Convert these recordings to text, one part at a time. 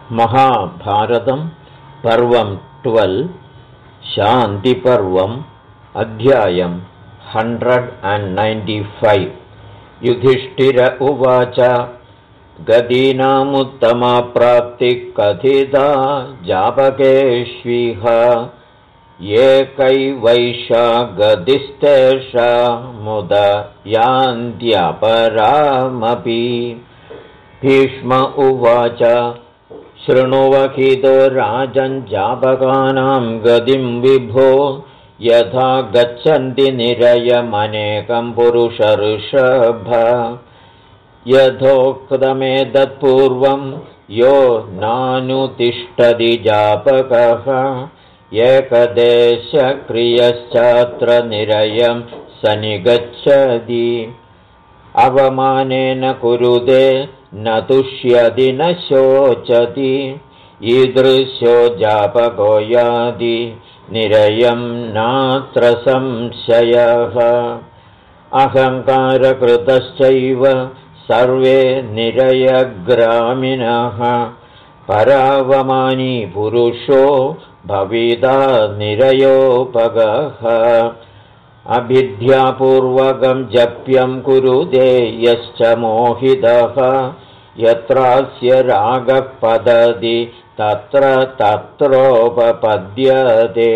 महाभारतं पर्वं 12 शान्तिपर्वम् अध्यायं 195 युधिष्ठिर उवाच गदीनामुत्तमा प्राप्तिः कथिता जापकेष्विह एकैवैषा गदिस्तेषा मुद यान्त्यपरामपि भीष्म उवाच शृणुवहितो राजञ्जापकानां गतिं विभो यथा गच्छन्ति निरयमनेकं पुरुषऋषभ यथोक्तमेतत्पूर्वं यो नानुतिष्ठति जापकः एकदेशक्रियश्चात्र निरयं सनिगच्छति अवमानेन कुरुते न तुष्यति न शोचति ईदृशो जापको याति निरयं नात्र संशयः अहङ्कारकृतश्चैव सर्वे निरयग्रामिणः परावमानी पुरुषो भविता निरयोपगः अभिद्यापूर्वकं जप्यं कुरुते यश्च मोहितः यत्रास्य रागः पतति तत्र तत्रोपपद्यते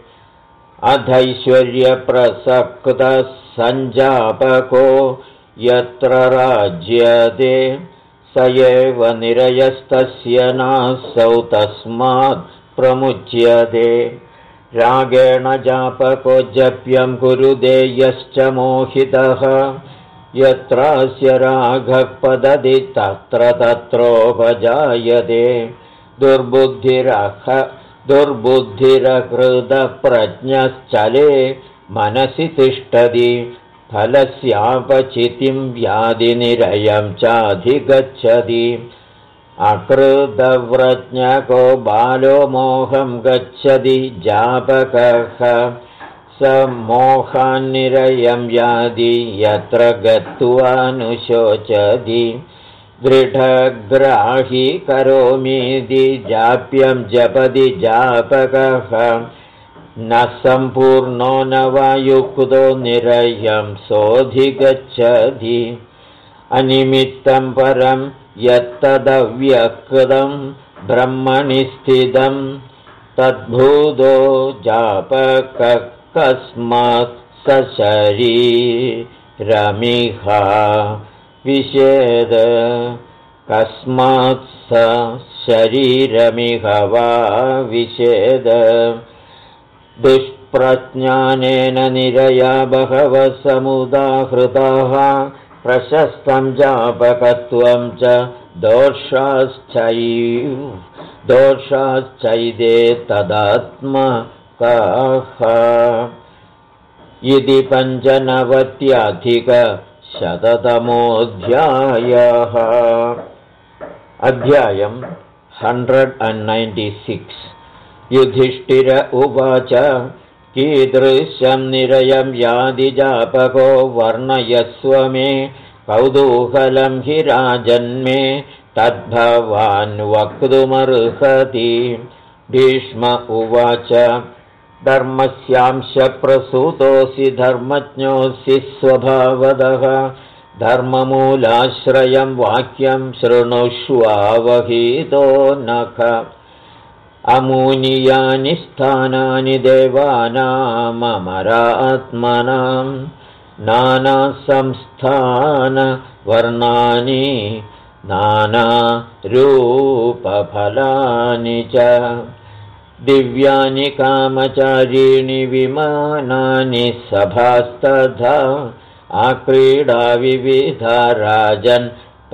अधैश्वर्यप्रसक्तः सञ्जापको यत्र राज्यते स एव निरयस्तस्य नासौ तस्मात् प्रमुच्यते रागेण जापको जप्यं कुरुते यश्च मोहितः यत्रास्य रागः पतति तत्र तत्रोपजायते दुर्बुद्धिरकृतप्रज्ञश्चले मनसि तिष्ठति फलस्यापचितिं व्याधिनिरयं चाधिगच्छति अकृतव्रज्ञको बालो मोहं गच्छति जापकः स मोहान्निरयं यादि यत्र गत्वानुशोचति दृढग्राही करोमीति जाप्यं जपति जापकः न सम्पूर्णो न वा युक्तो निरयं सोऽधिगच्छति अनिमित्तं परं यत्तदव्यक्तं ब्रह्मणि स्थितं तद्भूतो जापकः कस्मात् स शरीरमिह विषेद कस्मात् स शरीरमिह वा विषेद दुष्प्रज्ञानेन निरया बहवः समुदाहृताः प्रशस्तं जापकत्वं च दोषाश्चैदे तदात्मकः इति 95-शततमोऽध्यायः अध्यायं 196 युधिष्ठिर उवाच कीदृशं निरयं यादि जापको वर्णयस्व मे कौतूहलं हि राजन्मे तद्भवान् वक्तुमर्हति भीष्म उवाच धर्मस्यांशप्रसूतोऽसि धर्मज्ञोऽसि स्वभावतः धर्ममूलाश्रयं वाक्यं शृणुष्वावहितो नख अमूनीयानि स्थानानि देवानाममरात्मनां नानासंस्थानवर्णानि नानारूपफलानि च दिव्यानि कामचारीणि विमानानि सभास्तथा आक्रीडा विविधा राजन्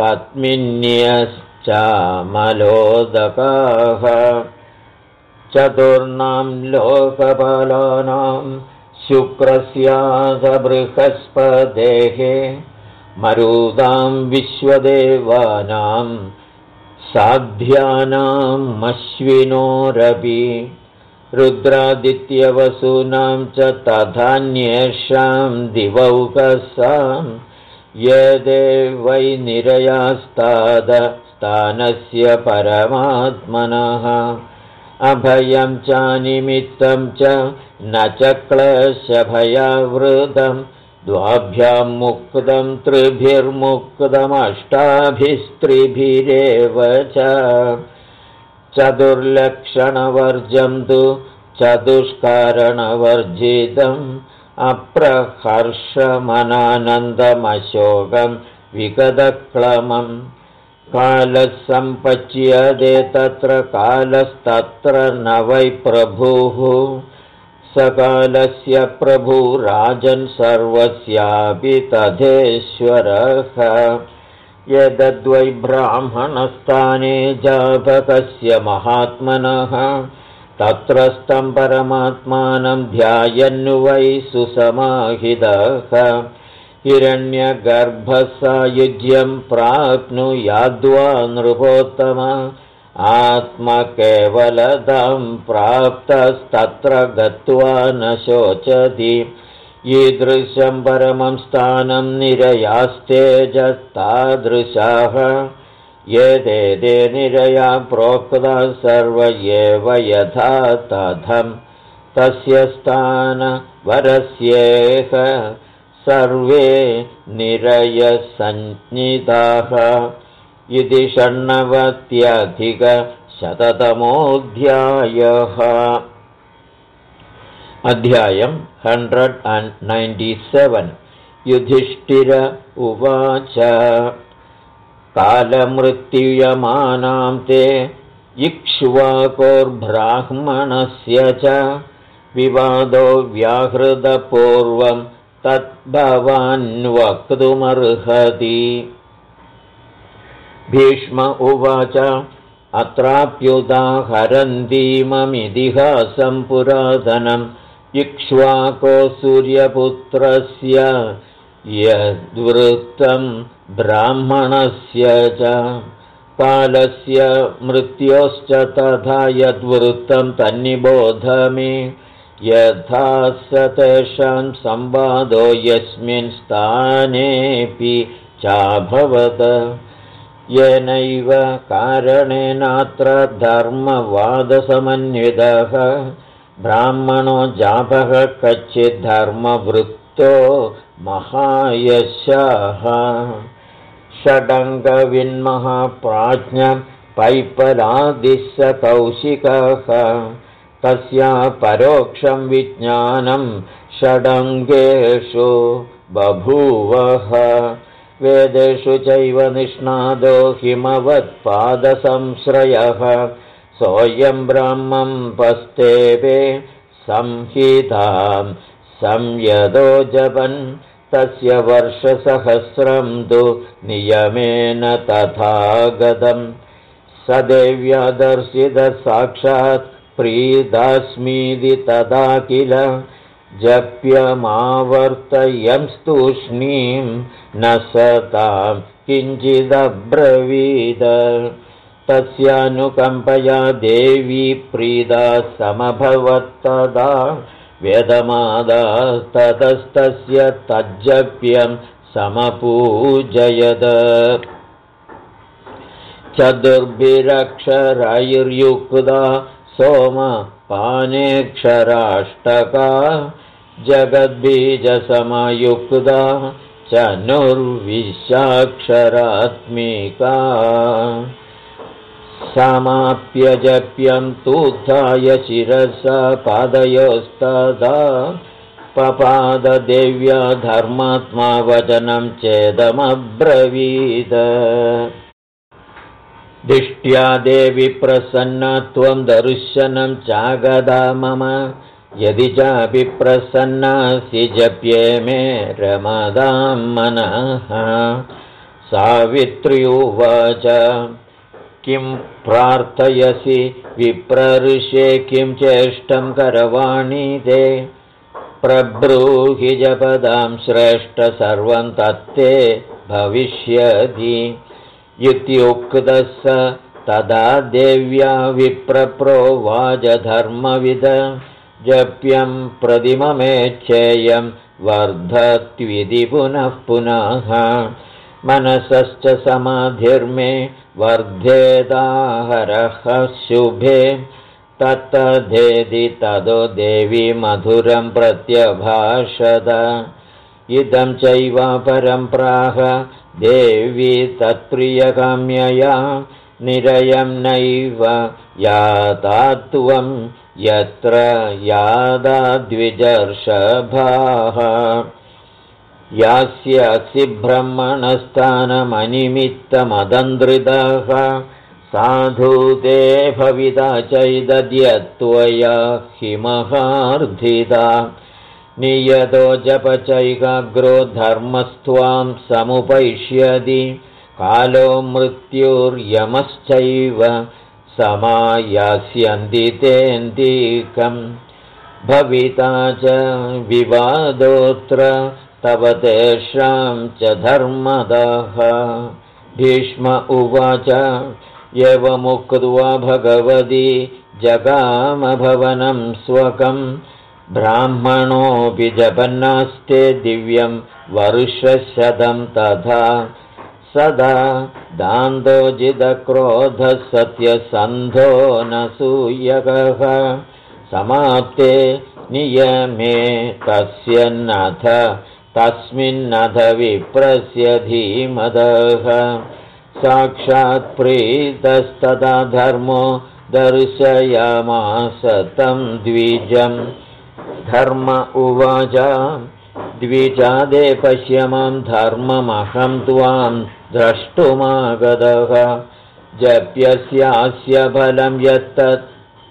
पत्मिन्यश्चामलोदकाः चतुर्णां लोकपालानां शुक्रस्याथ बृहस्पतेः मरुदां विश्वदेवानां साध्यानां अश्विनोरपि रुद्रादित्यवसूनां च तथान्येषां दिवौकसां ये वै निरयास्ताद स्थानस्य परमात्मनः अभयं च निमित्तं च न च क्लेशभयावृतं द्वाभ्यां मुक्तं त्रिभिर्मुक्तमष्टाभिस्त्रिभिरेव च चतुर्लक्षणवर्जं तु चतुष्कारणवर्जितम् अप्रहर्षमनानन्दमशोकं विगतक्लमं कालः सम्पच्यते तत्र कालस्तत्र न वै प्रभुः सकालस्य प्रभुराजन् सर्वस्यापि तथेश्वरः यद्वै ब्राह्मणस्थाने जापकस्य महात्मनः तत्रस्थं परमात्मानं ध्यायन्वै सुसमाहितः हिरण्यगर्भसायुज्यं प्राप्नुयाद्वा नृपोत्तम आत्मकेवलतां प्राप्तस्तत्र गत्वा न शोचति ईदृशं परमं स्थानं निरयास्तेजस्तादृशाः ये निरया प्रोक्ता सर्व एव यथा तथं तस्य स्थानवरस्येह सर्वे निरयसञ्ज्ञिताः इति 96 अध्यायम् 197 युधिष्ठिर उवाच कालमृत्युयमानां ते इक्ष्वाकोर्ब्राह्मणस्य च विवादो व्याहृतपूर्वं तद्भवान् वक्तुमर्हति भीष्म उवाच अत्राप्युदाहरन्तीममितिहासं पुरातनम् इक्ष्वाको सूर्यपुत्रस्य यद्वृत्तं ब्राह्मणस्य च कालस्य मृत्योश्च तथा यद्वृत्तं तन्निबोध मे यथा स तेषां संवादो यस्मिन् स्थानेऽपि चाभवत् येनैव कारणेनात्र धर्मवादसमन्वितः ब्राह्मणो जापः कच्चिद्धर्मवृत्तो महायशः षडङ्गविन्महाप्राज्ञ पैपलादिः स कौशिकः तस्या परोक्षं विज्ञानं षडङ्गेषु बभूवः वेदेषु चैव निष्णादो हिमवत्पादसंश्रयः सोऽयं ब्राह्मं पस्तेवे संहितां संयदो जपन् तस्य वर्षसहस्रं तु नियमेन तथागतं स देव्या दर्शितः साक्षात् प्रीदास्मीति तदा किल जप्यमावर्तयं स्तूष्णीं न सतां किञ्चिदब्रवीद तस्यानुकम्पया देवी प्रीदा समभवत्तदा वेदमादास्ततस्तस्य तज्जप्यं समपूजयद चतुर्भिरक्षरैर्युक्ता सोमपानेक्षराष्टका जगद्बीजसमयुक्ता चनुर्विशाक्षरात्मिका समाप्यजप्यं तूत्थाय शिरसा पादयोस्तदा पपाददेव्या धर्मात्मा वचनं चेदमब्रवीद दिष्ट्या देवी प्रसन्ना त्वं दर्शनं चागदा मम यदि चापि प्रसन्नासि जप्ये मे रमदां मनः सावित्री उवाच किं प्रार्थयसि विप्रऋषे किं चेष्टं करवाणि ते प्रब्रूहि जपदां श्रेष्ठ सर्वं तत्ते भविष्यति इत्युक्तः स तदा देव्या विप्रप्रोवाच धर्मविद जप्यं प्रतिममेच्छेयं वर्धत्विति पुनः पुनः मनसश्च समाधिर्मे वर्धेदाहरः शुभे तत्तद्धेदि तदो देवी मधुरं प्रत्यभाषत इदं चैवापरं प्राह देवी तत्प्रियकाम्यया निरयं नैव यातात्वं यत्र यादाद्विजर्षभाः यास्यसि ब्रह्मणस्थानमनिमित्तमदन्द्रितः साधु ते भविता चैदद्यत्वया हिमहार्धिता नियतो जपचैकाग्रो धर्मस्त्वां समुपैष्यति कालो मृत्युर्यमश्चैव समायास्यन्ति तेऽन्तिकम् भविता च विवादोऽत्र तव तेषां च धर्मदः भीष्म उवाच एवमुक्त्वा भगवती जगामभवनं स्वकम् ब्राह्मणोऽपि जपन्नास्ते दिव्यं वर्षशतं तथा सदा दान्तोजितक्रोधः सत्यसन्धो नसूयकः समाप्ते नियमे तस्मिन्नथ विप्रस्य धीमदः साक्षात् प्रीतस्तदा धर्मो दर्शयामास तं द्विजम् धर्म उवाच द्विजादे पश्य मां धर्ममहं त्वां द्रष्टुमागतः जप्यस्यास्य फलं यत्तत्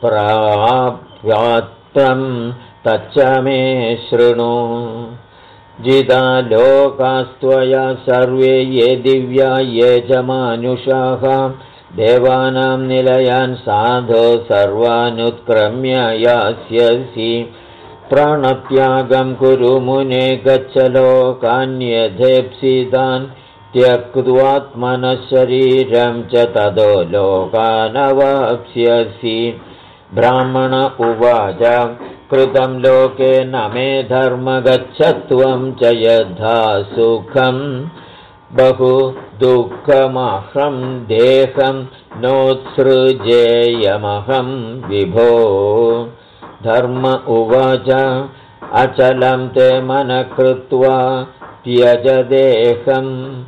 प्राप्तं तच्च मे शृणु जिता लोकास्त्वया सर्वे ये दिव्या ये च मानुषाः देवानां निलयान् साधो सर्वानुत्क्रम्य यास्यसि प्राणत्यागं कुरु मुने गच्छ लोकान्यथेप्सितान् त्यक्त्वात्मनः शरीरं च ततो लोकानवाप्स्यसि ब्राह्मण उवाच कृतं लोके न मे धर्म गच्छ त्वं च यथा सुखं बहु दुःखमहं देहं नोत्सृजेयमहं विभो धर्म उवाच अचलं ते मनः कृत्वा त्यज देहं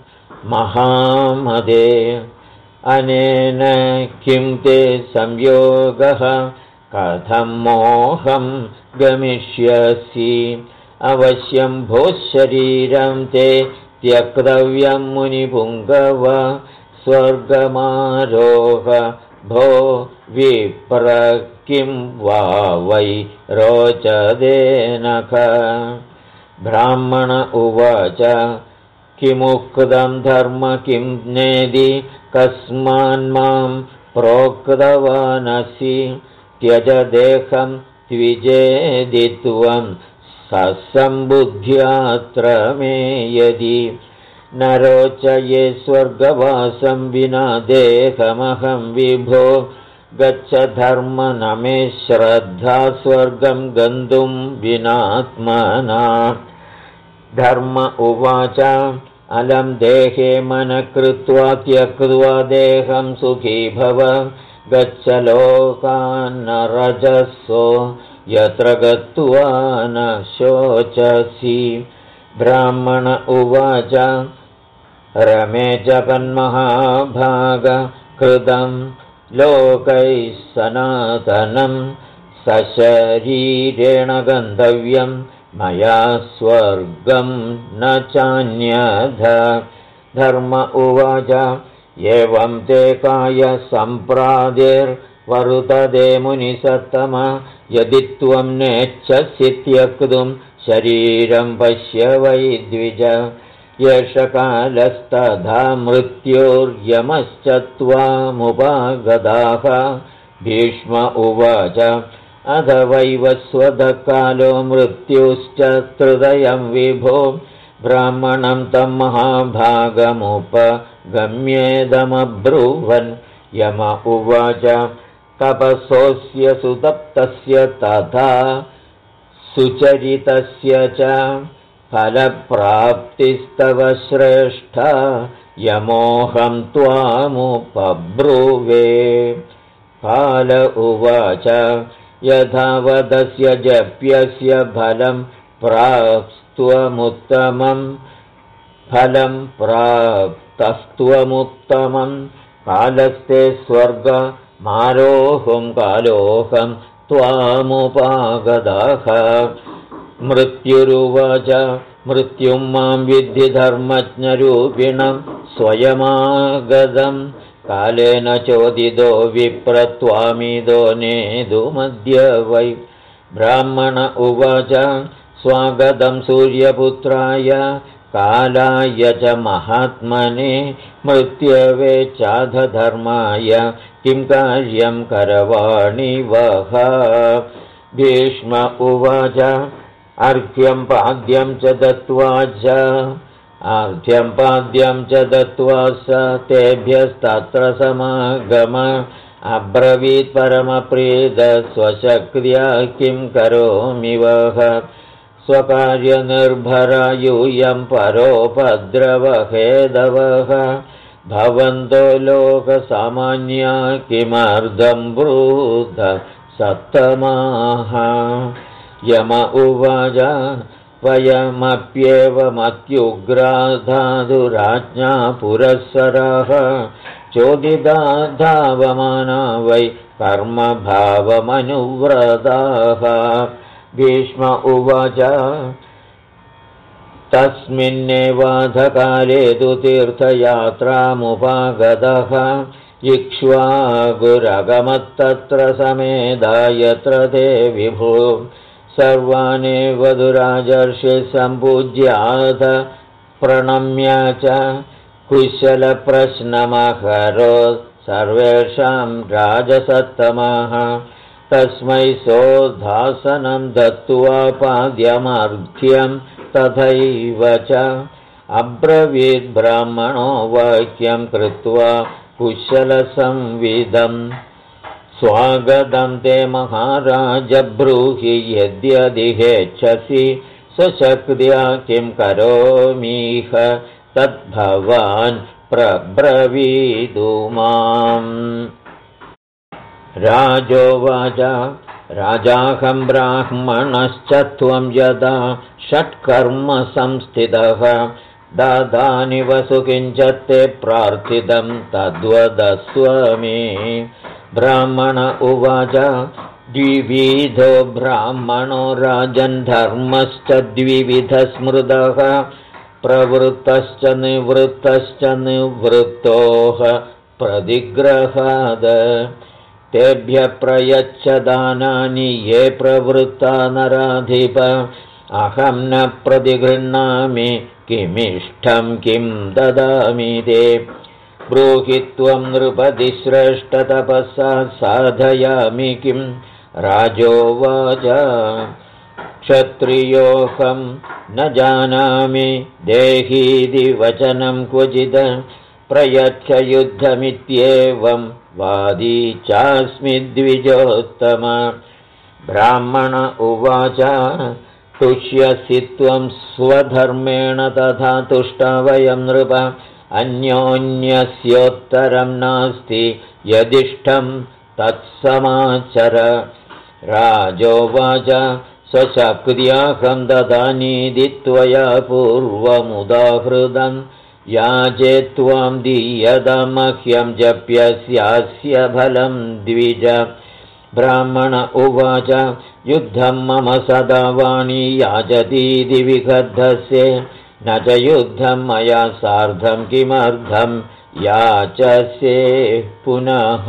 महामदे अनेन किं ते संयोगः कथं मोहं गमिष्यसि अवश्यं भोः शरीरं ते त्यक्तव्यं मुनिपुङ्गव स्वर्गमारोह भो विप्र किं वा वै रोचते नख ब्राह्मण उवाच किमुक्तं धर्म किं नेदि कस्मान्मां प्रोक्तवानसि त्यज देहं द्विजेदित्वं ससम्बुद्ध्यात्र मे यदि न रोचये स्वर्गवासं विना देहमहं विभो गच्छ धर्म न मे श्रद्धा स्वर्गं गन्तुं विनात्मना धर्म उवाच अलं देहे मनः कृत्वा त्यक्त्वा देहं सुखी भव गच्छ लोकान् रजसो यत्र गत्वा न शोचसि ब्राह्मण उवाच रमे जपन्महाभाग कृतं लोकैः सनातनं सशरीरेण गन्तव्यं मया स्वर्गं न चान्यथ धर्म उवाच एवं ते कायसम्प्रादिर्वरुतदे मुनिसत्तम यदि त्वं नेच्छसि त्यक्तुं शरीरं पश्य वै द्विज एष कालस्तथा मृत्युर्यमश्च त्वामुपागताः भीष्म उवाच अथ वैवस्वतकालो मृत्युश्च तृदयं विभो ब्राह्मणं तं महाभागमुपगम्येदमब्रुवन् यम उवाच तपसोऽस्य सुतप्तस्य तथा सुचरितस्य च फलप्राप्तिस्तव श्रेष्ठा यमोऽहं त्वामुपब्रुवे। काल उवाच यथा वदस्य जप्यस्य फलं प्राप्तस्त्वमुत्तमं कालस्ते स्वर्गमारोहं कालोऽहं त्वामुपागतः। मृत्युरुवाच मृत्युं मां विद्धि धर्मज्ञरूपिणं स्वयमागतं कालेन चोदितो विप्रत्वामिदो नेदुमद्य वै। ब्राह्मण उवाच स्वागतं सूर्यपुत्राय कालाय च महात्मने मृत्यवे चाधधर्माय किं कार्यं करवाणि वः। भीष्म उवाच अर्घ्यं पाद्यं च दत्त्वा स तेभ्यस्तत्र समागम अब्रवीत् परमप्रीत स्वशक्त्या किं करोमि वः। स्वकार्यनिर्भरा यूयं परोपद्रवहेदवः भवन्तो लोकसामान्या किमर्धं ब्रूत सत्तमाः। यम उवाच वयमप्येवमत्युग्राधातुराज्ञा पुरःसरः चोदिता धावमाना वै कर्मभावमनुव्रताः। भीष्म उवाच तस्मिन्नेवाधकाले तु तीर्थयात्रामुपागतः इक्ष्वाकुरगमत्तत्र समेधा यत्र ते विभो सर्वानेव दुराजर्षि सम्पूज्याथ प्रणम्य च कुशलप्रश्नमकरोत् सर्वेषां राजसत्तमः। तस्मै सोद्धासनं दत्त्वा पाद्यमर्घ्यं तथैव च अब्रवीद् ब्राह्मणो वाक्यं कृत्वा कुशलसंविदम्। स्वागतं ते महाराज ब्रूहि यद्यदिहेच्छसि स्वशक्त्या किं करोमीह तद्भवान् प्रब्रवीतु माम्। राजोवाच राजाहं ब्राह्मणश्च त्वं यदा षट्कर्म संस्थितः दादानि वसु किञ्चत्ते प्रार्थितं तद्वदस्व मे। ब्राह्मण उवाच द्विविधो ब्राह्मणो राजन् धर्मश्च द्विविधस्मृतः प्रवृत्तश्च निवृत्तोः प्रतिग्रहाद तेभ्य प्रयच्छ दानानि ये प्रवृत्ता नराधिप अहं न प्रतिगृह्णामि किमिष्टं किं ददामि ते। ब्रूहि त्वं नृपति श्रेष्ठतपसा साधयामि किं। राजोवाच क्षत्रियोऽहं न जानामि देहीति वचनं क्वचित् प्रयच्छ युद्धमित्येवं वादी चास्मि द्विजोत्तम। ब्राह्मण उवाच तुष्यसि त्वं स्वधर्मेण तथा तुष्टा वयं नृप अन्योन्यस्योत्तरं नास्ति यदिष्टं तत्समाचर। राजोवाच स्वशक्त्याहं ददानीति त्वया पूर्वमुदाहृतं याचे त्वां दीयतामह्यं जप्यस्यास्य फलं द्विज। ब्राह्मण उवाच युद्धं मम सदा वाणी याचतीति विगद्धस्य न च युद्धं मया सार्धं किमर्थं याचसे पुनः।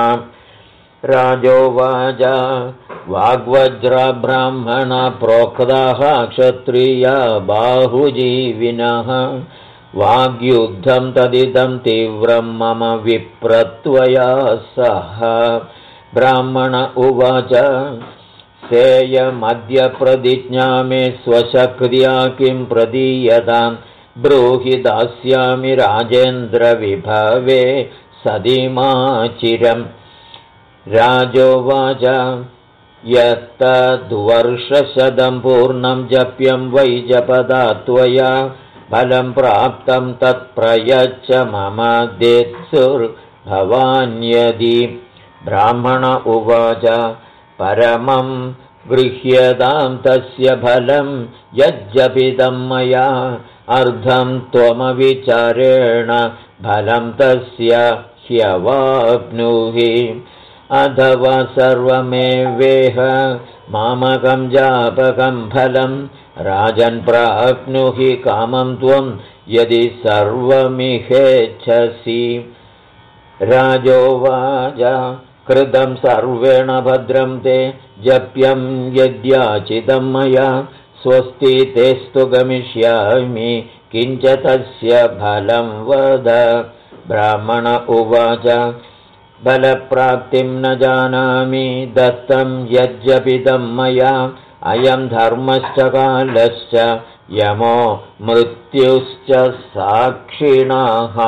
राजोवाच वाग्वज्रब्राह्मण प्रोक्ताः क्षत्रिया बाहुजीविनः वाग्युद्धं तदिदं तीव्रं मम विप्रत्वया सह। ब्राह्मण उवाच सेयमद्य प्रतिज्ञा मे स्वशक्त्या किं प्रदीयतां ब्रूहि दास्यामि राजेन्द्रविभवे सदिमाचिरम्। राजोवाच यत्तद्वर्षशतं पूर्णं जप्यं वै जपदा त्वया फलं प्राप्तं तत्प्रयच्छ मम देत्सुर्भवान्यदि। ब्राह्मण उवाच परमं गृह्यतां तस्य फलं यज्जपितं मया अर्धं त्वमविचारेण फलं तस्य ह्यवाप्नुहि अथवा सर्वमेवेह मामकं जापकं फलं राजन् प्राप्नुहि कामं त्वं यदि सर्वमिहेच्छसि। राजोवाच कृतं सर्वेण भद्रं ते जप्यं यद्याचितं मया स्वस्ति तेस्तु गमिष्यामि किञ्च तस्य फलं वद। ब्राह्मण उवाच बलप्राप्तिं न जानामि दत्तं यज्जपितं मया अयं धर्मश्च कालश्च यमो मृत्युश्च साक्षिणः।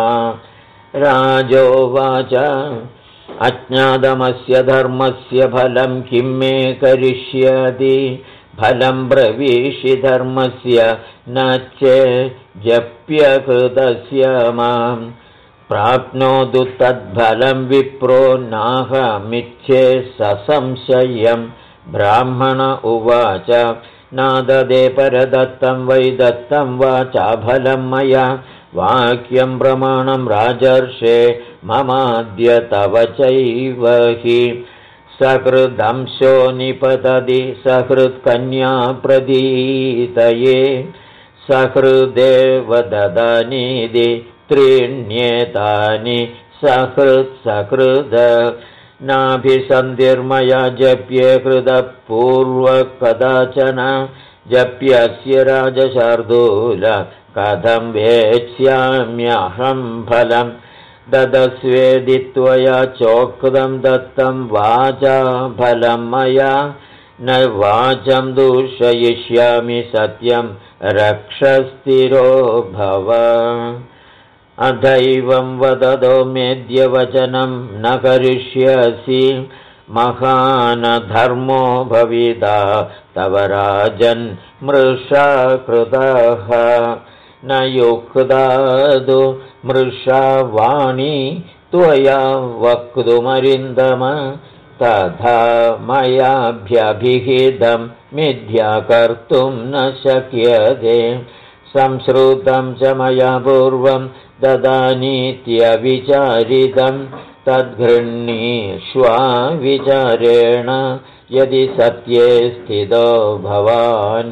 राजोवाच अज्ञातमस्य धर्मस्य फलं किं मे करिष्यति फलं ब्रवीषि धर्मस्य न चेज्जप्यकृतस्य मां प्राप्नोतु तद्फलं विप्रो नाहमिच्छे ससंशयम्। ब्राह्मण उवाच नाददे परदत्तं वै दत्तं वा चाफलं मया वाक्यं प्रमाणं राजर्षे ममाद्य तव चैव हि सकृदंशो निपतति सकृत्कन्या प्रदीतये सकृदेव ददानीदि त्रीण्येतानि सकृद नाभिसन्धिर्मया जप्ये कृतपूर्वकदाचन जप्यस्य राजशार्दूल कथं वेत्स्याम्यहं फलं ददस्वेदि त्वया चोक्तं दत्तं वाचा फलं मया न वाचं दूषयिष्यामि सत्यं रक्षस्थिरो भव। अथैवं वदतो मेद्यवचनं न करिष्यसि महानधर्मो भविता तव राजन् मृषा कृतः न युक्तादु मृषा वाणी त्वया वक्तुमरिन्दम तथा मयाभ्यभिहितं मिथ्या कर्तुं न शक्यते संश्रुतं च मया पूर्वं ददानीत्यविचारितं तद्गृह्णीष्वाविचारेण यदि सत्ये स्थितो भवान्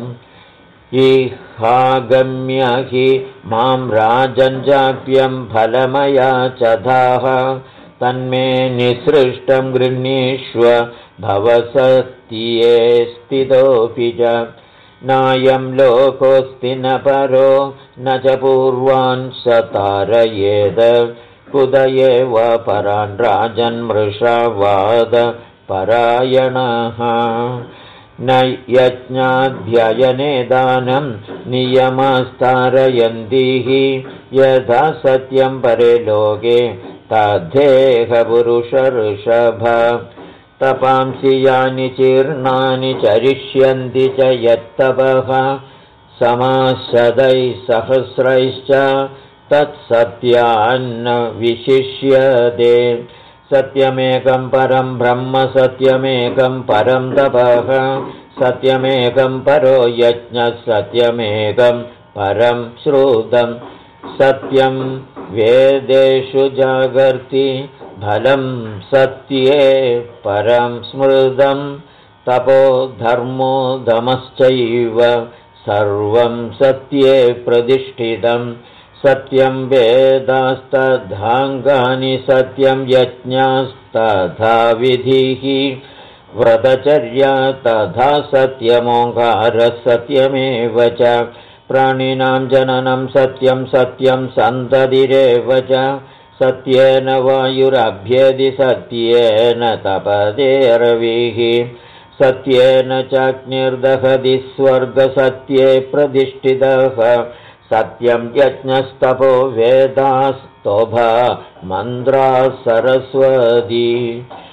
इहागम्य हि मां राजञ्जाप्यं फलमया चधाः तन्मे निसृष्टं गृह्णीष्व भवसत्ये स्थितोऽपि च नायं लोकोऽस्ति न परो न च पूर्वान् स तारयेद कुत एव परान् राजन्मृषावाद परायणः न यज्ञाध्ययने दानं नियमस्तारयन्तिः यथा सत्यं परे लोके तद्धेह पुरुषऋषभ तपांसि यानि चीर्णानि चरिष्यन्ति च यत्तपः समाशदैः सहस्रैश्च तत्सत्यान्न विशिष्यते सत्यमेकं परं ब्रह्म सत्यमेकं परं तपः सत्यमेकं परो यज्ञः सत्यमेकं परं श्रुतं सत्यं वेदेषु जागर्ति फलं सत्ये परं स्मृतं तपो धर्मो दमश्चैव सर्वं सत्ये प्रतिष्ठितं सत्यं वेदास्तद्धाङ्गानि सत्यं यज्ञास्तथा विधिः व्रतचर्या तथा सत्यमोङ्कारः सत्यमेव च प्राणिनां जननं सत्यं सत्यं सन्ततिरेव च सत्येन वायुरभ्येदि सत्येन तपतेरविः सत्येन चाग्निर्दहति स्वर्गसत्ये प्रतिष्ठितः सत्यं यज्ञस्तपो वेदास्तोभा मन्त्रा सरस्वती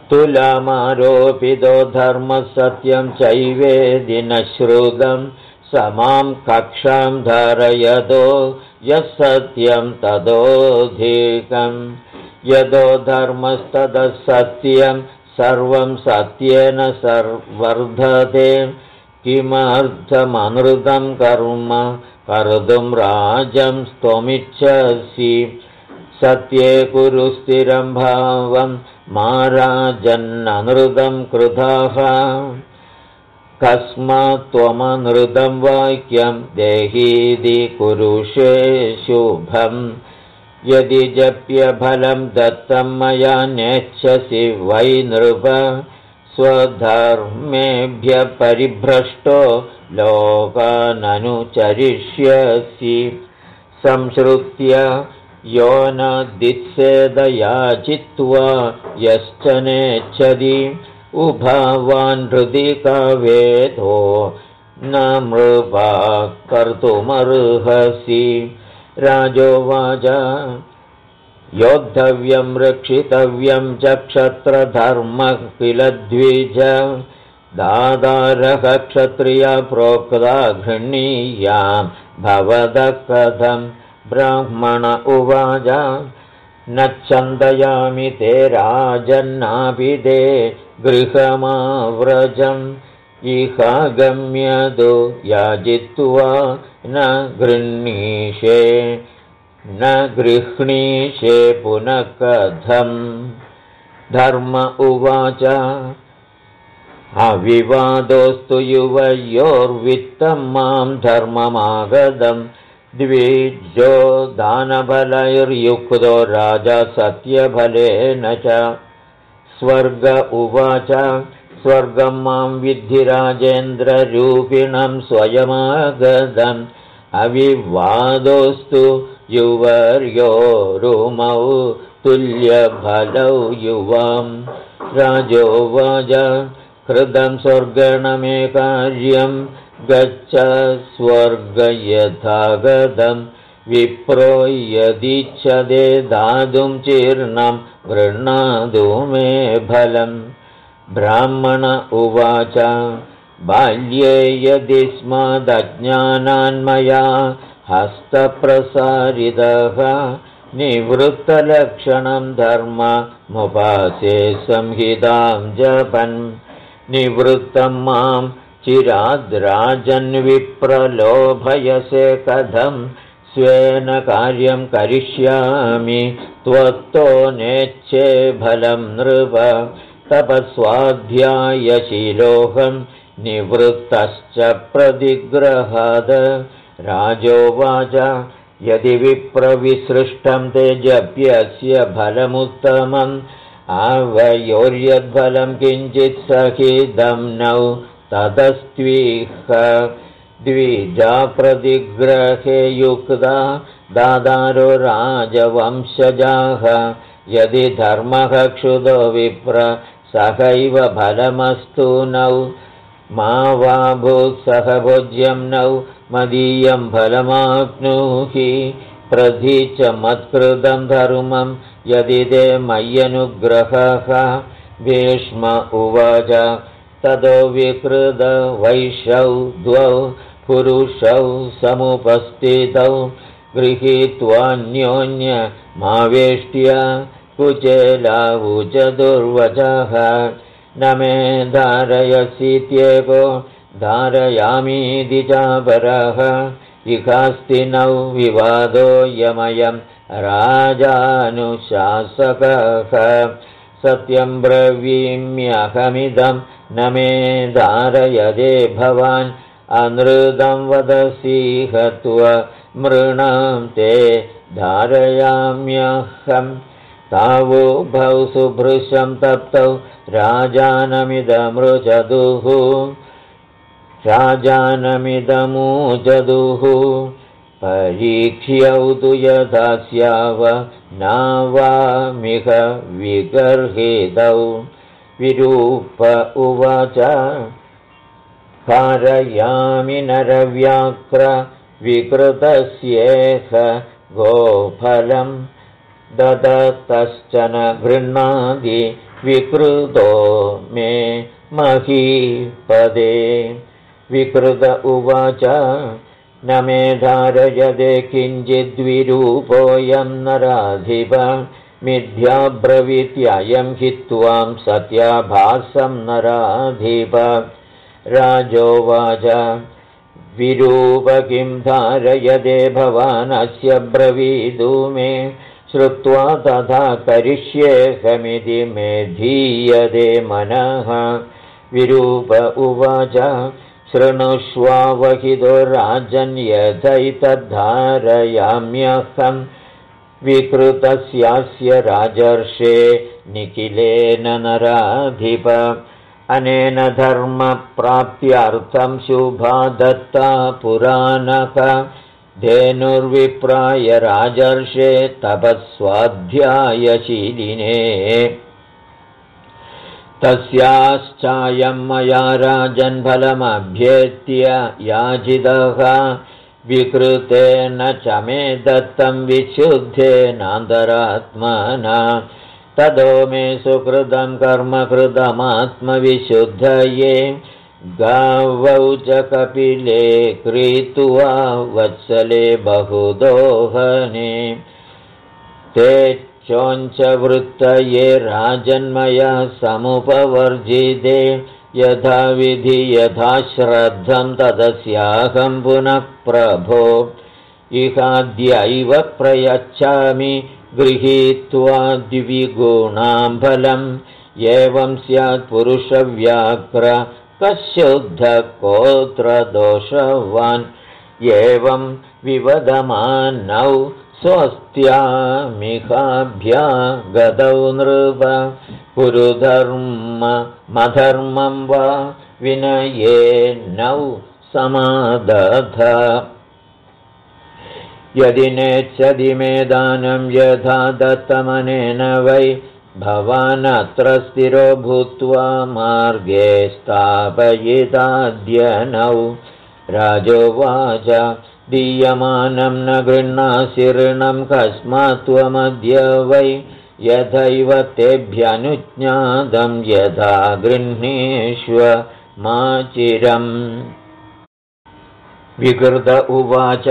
तुलामारोपितो धर्मः सत्यं चैवेदि न श्रुतं समां कक्षां धारयतो यः सत्यं ततोऽधिकं यतो धर्मस्ततः सत्यं सर्वं सत्येन वर्धते किमर्थमनृतं कर्म कर्तुं राजं त्वमिच्छसि सत्ये कुरु स्थिरं भावं मा राजन्ननृतं कृताः कस्मात् त्वमनृतं वाक्यं देहीति कुरुषे शुभम् यदि जप्यफलं दत्तं मया नेच्छसि वै नृप स्वधर्मेभ्यः परिभ्रष्टो लोकाननुचरिष्यसि संश्रुत्य यो न दित्सेदयाचित्वा यश्च नेच्छति उभावान् हृदि कवेदो न मृपा कर्तुमर्हसि राजोवाच योद्धव्यं रक्षितव्यं च क्षत्रधर्मः किल द्विज दादारः क्षत्रिया प्रोक्ता गृह्णीयां भवतः कथं ब्राह्मण उवाच न चन्दयामि ते राजन्नापि ते गृहमाव्रजम् इहागम्यदो याजित्वा न गृह्णीषे पुनः कथम् धर्म उवाच अविवादोस्तु युवयोर्वित्तं मां धर्ममागतम् द्विजो दानफलैर्युक्तो राजा सत्यफलेन च स्वर्ग उवाच स्वर्गं मां विद्धि राजेन्द्ररूपिणं स्वयमागतम् अविवादोस्तु युवर्योरुमौ तुल्यफलौ युवां राजोवाच कृतं स्वर्गणमे कार्यं गच्छ स्वर्ग यथागतं विप्रो यदिच्छते दातुं चीर्णं गृह्णातु मे फलम् ब्राह्मण उवाच बाल्ये यदि स्मदज्ञानान्मया हस्तप्रसारितः निवृत्तलक्षणं धर्ममुपासे संहितां जपन् निवृत्तं मां चिराद्राजन्विप्रलोभयसे कथं स्वेन कार्यं करिष्यामि त्वत्तो नेच्छे फलं नृप तपस्वाध्यायशीलोऽहं निवृत्तश्च प्रतिग्रहाद राजोवाच यदि विप्रविसृष्टं ते जप्यस्य फलमुत्तमम् आवयोर्यद्फलं किञ्चित् सहितं नौ ततस्त्विह द्विजा प्रतिग्रहे युक्ता दादारो राजवंशजाः यदि धर्मः क्षुतो विप्र सहैव फलमस्तु नौ मा वा भूत्सह भोज्यं नौ मदीयं फलमाप्नुहि प्रधीच मत्कृतं धर्मं यदि ते मय्यनुग्रहः भीष्म उवाच ततो विकृत वैश्यौ द्वौ पुरुषौ समुपस्थितौ गृहीत्वान्योन्यमावेष्ट्य कुचेलावुच दुर्वचः न मे धारयसीत्येको धारयामीति चापरः इहास्ति नौ विवादोऽयमयं राजानुशासकः सत्यं ब्रवीम्यहमिदं न मे धारयदे भवान् अनृतं वदसीह त्वमृणां ते धारयाम्यहम् तावुभौ सुभृशं तप्तौ राजानमिदमूजदुः परीक्ष्यौ तु यथा स्याव नावामिह विगर्हितौ विरूप उवाच कारयामि नरव्याघ्र विकृतस्येह गोफलं ददतश्च न गृह्णाति विकृतो मे महीपदे। विकृत उवाच न मे धारयते किञ्चिद्विरूपोऽयं नराधिप मिथ्याब्रवीत्ययं हि त्वां सत्याभासं नराधिप। राजोवाच विरूप किं धारयते भवानस्य ब्रवीतु मे श्रुत्वा तथा करिष्येऽहमिति मे धीयते मनः। विरूप उवाच शृणुष्वावहितो राजन् यथैतद्धारयाम्यहं विकृतस्यास्य राजर्षे निखिलेन नराधिप। अनेन धर्मप्राप्त्यर्थं शुभा दत्ता पुराणक धेनुर्विप्राय राजर्षे तपस्वाध्यायशीलिने। तस्याश्चायं मया राजन् फलमभ्येत्य याचितः विकृतेन च मे दत्तं विशुद्धेनान्तरात्मना। ततो मे सुकृतं कर्म कृतमात्मविशुद्धये गावौ च कपिले क्रीत्वा वत्सले बहुदोहने। ते चोञ्चवृत्तये राजन्मया समुपवर्जिते यथा विधि यथा श्रद्धं तदस्याहं पुनः प्रभो। इहाद्यैव प्रयच्छामि गृहीत्वा द्विगुणां फलम्। एवं स्यात् पुरुषव्याघ्र कशुद्धः कोऽत्र दोषवान्। एवं विवदमानौ स्वस्त्यामिहाभ्यागतौ नृप कुरुधर्ममधर्मं वा विनयेनौ समादध। यदि नेच्छति मे दानं यथा दत्तमनेन वै भवानत्र स्थिरो भूत्वा मार्गे स्थापयिताद्यनौ। राजोवाच दीयमानं न गृह्णासि ऋणं कस्मात् त्वमद्य वै यथैव तेभ्यनुज्ञातं यथा गृह्णीष्व माचिरम्। विकृत उवाच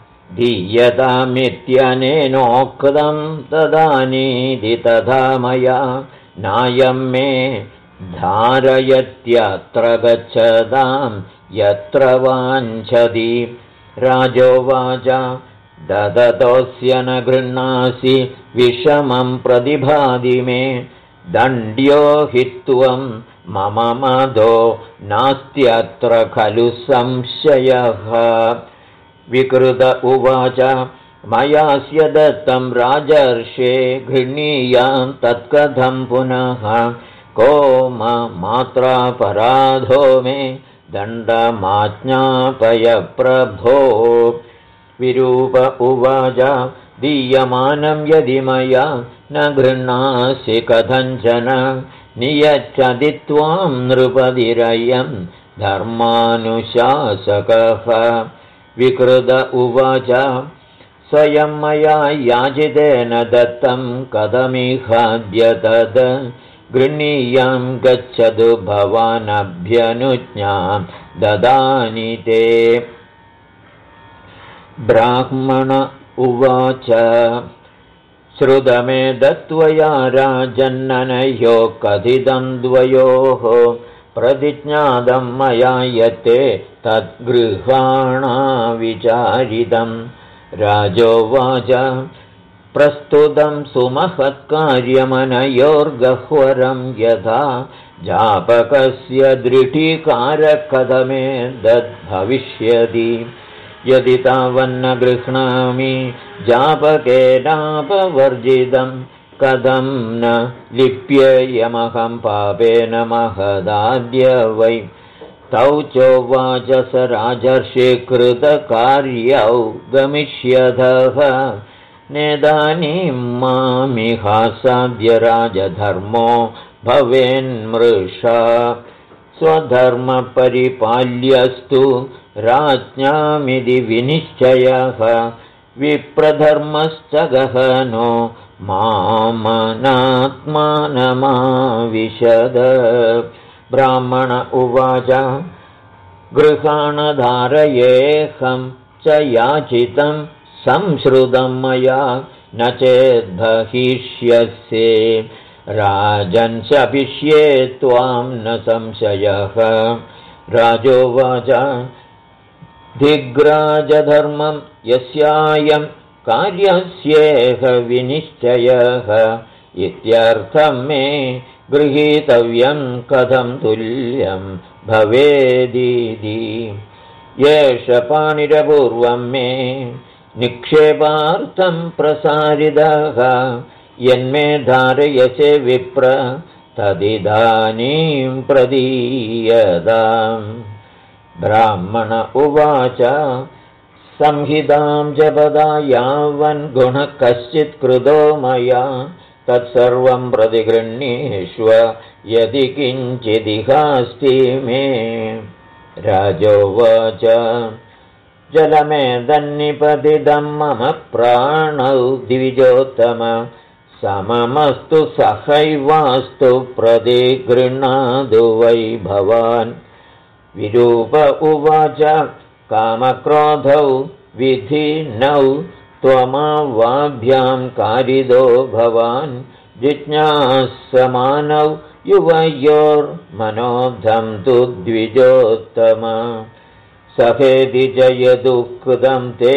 दीयतामित्यनेनोक्तं तदानीति तथा मया नायं मे धारयत्यत्र गच्छतां यत्र वाञ्छति। राजोवाच ददतोऽस्य न गृह्णासि विषमं प्रतिभाति मे दण्ड्यो हि त्वं मम मदो नास्त्यत्र खलु संशयः। विकृत उवाच मयास्य दत्तं राजर्षे गृह्णीयां तत्कथं पुनः को मात्रापराधो मे दण्डमाज्ञापय प्रभो। विरूप उवाच दीयमानं यदि मया न गृह्णासि कथञ्चन नियच्छति त्वां नृपतिरयं धर्मानुशासकः। विकृत उवाच स्वयं मया याचितेन दत्तं कथमिहाद्य तद् गृह्णीयां गच्छतु भवानभ्यनुज्ञां ददानि ते। ब्राह्मण उवाच श्रुतमे दत्त्वया राजन्ननयो कथितं द्वयोः प्रतिज्ञातं मया यते तद्गृहाणा विचारितं। राजोवाच प्रस्तुतं सुमहत्कार्यमनयोर्गह्वरं यथा जापकस्य दृढीकारकथमे दद्भविष्यति। यदि तावन्न गृह्णामि जापकेनापवर्जितं कथं न लिप्येयमहं पापेन महदाद्य वै। तौ चोवाच स राजर्षि कृतकार्यौ गमिष्यतः नेदानीं मामिहासाद्य राजधर्मो भवेन्मृषा। स्वधर्मपरिपाल्यस्तु राज्ञामिति विनिश्चयः विप्रधर्मश्च गहनो मामनात्मानमाविशद। ब्राह्मण उवाच गृहाण धारयेऽहं च याचितं संश्रुतं मया न चेद्बहिष्यसे राजन् शपिष्ये त्वां न संशयः। राजोवाच धिग्राजधर्मं यस्यायं कार्यस्येह विनिश्चयः इत्यर्थं मे गृहीतव्यं कथं तुल्यं भवेदिति। एष पाणिरपूर्वं मे निक्षेपार्थं प्रसारितः यन्मे धारयसे विप्र तदिदानीं प्रदीयताम्। ब्राह्मण उवाच संहितां जपदा यावन् गुणः कश्चित् कृतो मया तत्सर्वं प्रतिगृह्णीष्व यदि किञ्चिदिहास्ति मे। राजोवाच जलमेदन्निपतितं मम प्राणौ द्विजोत्तम सममस्तु सहैवास्तु प्रतिगृह्णातु वै भवान्। विरूप उवाच कामक्रोधौ विधिनौ त्वमवाभ्यां कारिदो भवान् जिज्ञासमानौ युवयोर्मनोधं तु द्विजोत्तम सखेति च यदुक्तं ते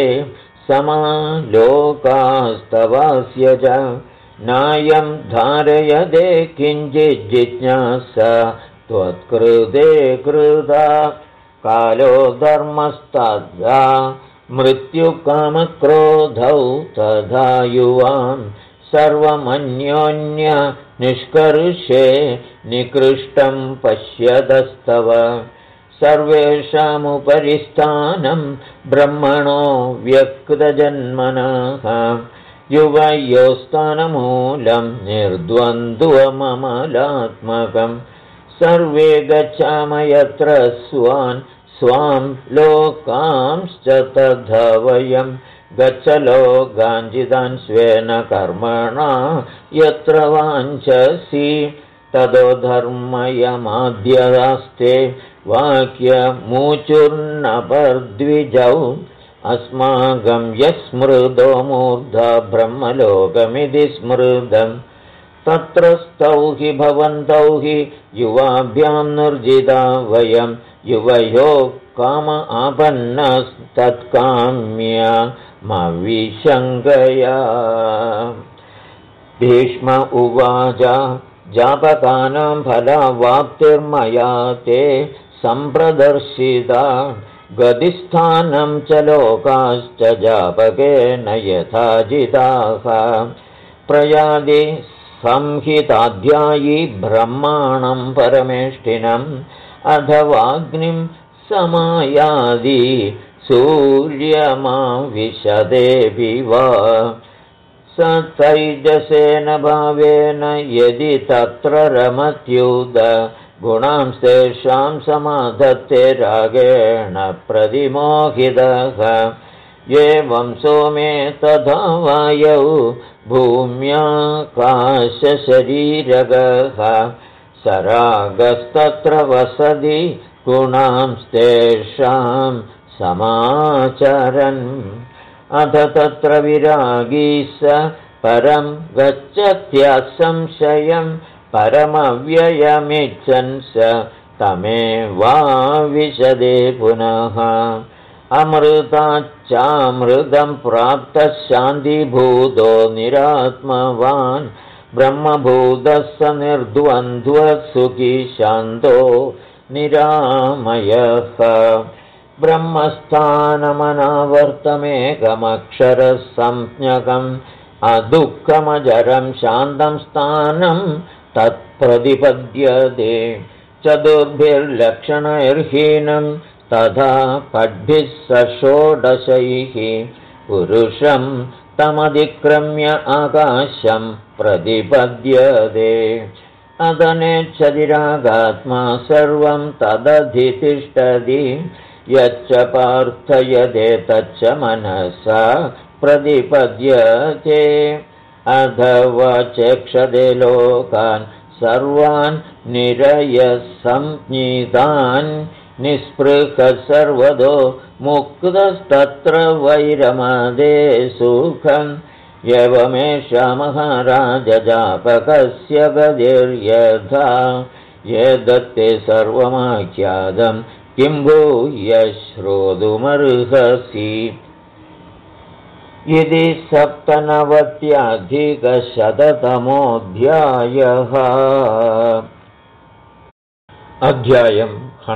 समालोकास्तवास्य च नायं धारयदे किञ्चिज्जिज्ञासा त्वत्कृते कृता कालो धर्मस्तदा मृत्युकामक्रोधौ तथा युवां सर्वमन्योन्य निष्कर्षे निकृष्टं पश्यतस्तव सर्वेषामुपरि स्थानं ब्रह्मणो व्यक्तजन्मनः युवयोस्थानमूलं निर्द्वन्द्वममलात्मकं सर्वे गच्छाम यत्र स्वान् स्वां लोकांश्च तथा वयं गच्छ लोकाञ्चितान् स्वेन कर्मणा यत्र वाञ्छसि ततो धर्मयमाद्यस्ते वाक्यमूचुर्नपर्द्विजौ अस्माकं यस्मृदो मूर्धा ब्रह्मलोकमिति स्मृतम् तत्र स्तौ हि भवन्तौ हि युवाभ्यां निर्जिता वयं युवयो काम आपन्नस्तत्काम्यमविशङ्कया। भीष्म उवाच जापकानां फलावाप्तिर्मया ते सम्प्रदर्शिता गतिस्थानं च लोकाश्च जापकेन यथा जिताः प्रयादि संहिताध्यायी ब्रह्माणं परमेष्ठिनम् अथवाग्निं समायादि सूर्यमाविशदेऽपि वा स तैजसेन भावेन यदि तत्र रमत्युद गुणांस्तेषां समाधत्ते रागेण प्रतिमोहितः एवं सोमे तथा वायौ भूम्याकाशशरीरगः सरागस्तत्र वसति गुणांस्तेषां समाचरन् अथ तत्र विरागी स परं गच्छत्यसंशयं परमव्ययमिच्छन् स तमेवाविशदे पुनः अमृताच्चामृतं प्राप्तः शान्तिभूतो निरात्मवान् ब्रह्मभूतः स निर्द्वन्द्वः सुखी शान्तो निरामयः ब्रह्मस्थानमनावर्तमेकमक्षरः संज्ञकम् अदुःखमजरं शान्तं स्थानं तत्प्रतिपद्यते चतुर्भिर्लक्षणैर्हीनं तथा पद्भिः षोडशैः पुरुषं तमतिक्रम्य आकाशं प्रतिपद्यते अदनेच्छदिरागात्मा सर्वं तदधितिष्ठति यच्च पार्थयते तच्च मनसा प्रतिपद्यते अथवा चेक्षते लोकान् सर्वान् निरयसंज्ञितान् निःस्पृहः सर्वतो मुक्तस्तत्र वैरमदे सुखम् एवमेषा महाराजजापकस्य गतिर्यथा एतत्ते सर्वमाख्यातं किं भूय श्रोतुमर्हसि इति 97-अधिकशततमोऽध्यायः। अध्यायम्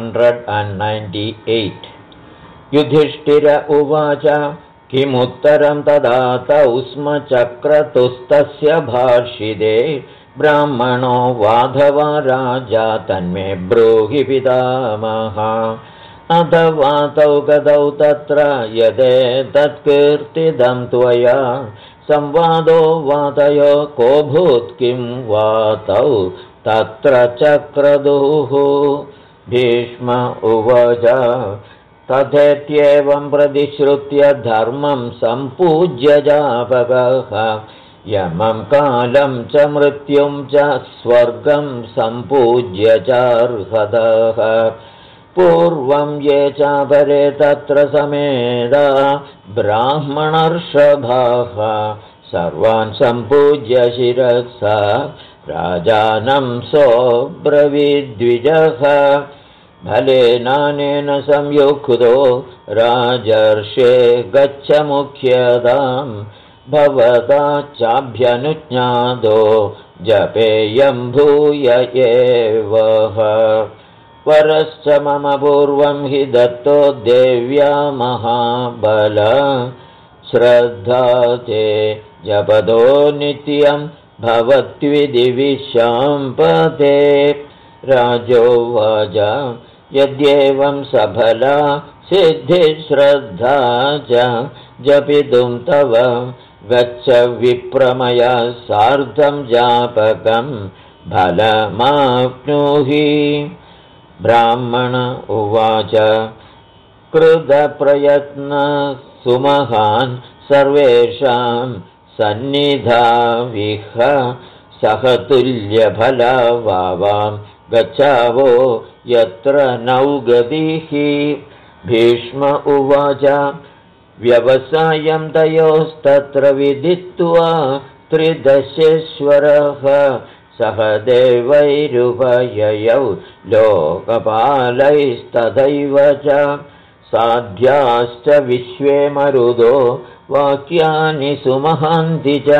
198। युधिष्ठिर उवाच किमुत्तरं तदा तौ स्म चक्रतुस्तस्य भाषिते ब्राह्मणो वाधवा राजा तन्मे ब्रूहि पितामह अथवा तौ गतौ तत्र यदेतत्कीर्तितं त्वया संवादो वातयो कोऽभूत् किं वातौ तत्र चक्रदुः भीष्म उवाच तथेत्येवं प्रतिश्रुत्य धर्मं सम्पूज्य जापकः यमं कालं च मृत्युं च स्वर्गं सम्पूज्य चार्हतः पूर्वं ये चापरे तत्र समेधा ब्राह्मणर्षभाः सर्वान् सम्पूज्य शिरसा राजानं सोऽब्रवीद्विजः भलेनानेन संयुक्तो राजर्षे गच्छ मुख्यतां भवता चाभ्यनुज्ञातो जपेयं भूय एवः वरश्च मम पूर्वं हि दत्तो देव्या महाबल श्रद्धा ते जपदो नित्यं भवत्विदिविशाम्पते राजोवाच यद्येवं सफला सिद्धिश्रद्धा च जपितुं तव गच्छ विप्रमया सार्धं जापकं फलमाप्नुहि ब्राह्मण उवाच कृतप्रयत्न सुमहान् सर्वेषां सन्निधाविह सहतुल्यफला वावां गच्छावो यत्र नौगतिः भीष्म उवाच व्यवसायं तयोस्तत्र विदित्वा त्रिदशेश्वरः सह देवैरुभययौ लोकपालैस्तथैव च साध्याश्च विश्वे मरुदो वाक्यानि सुमहान्ति च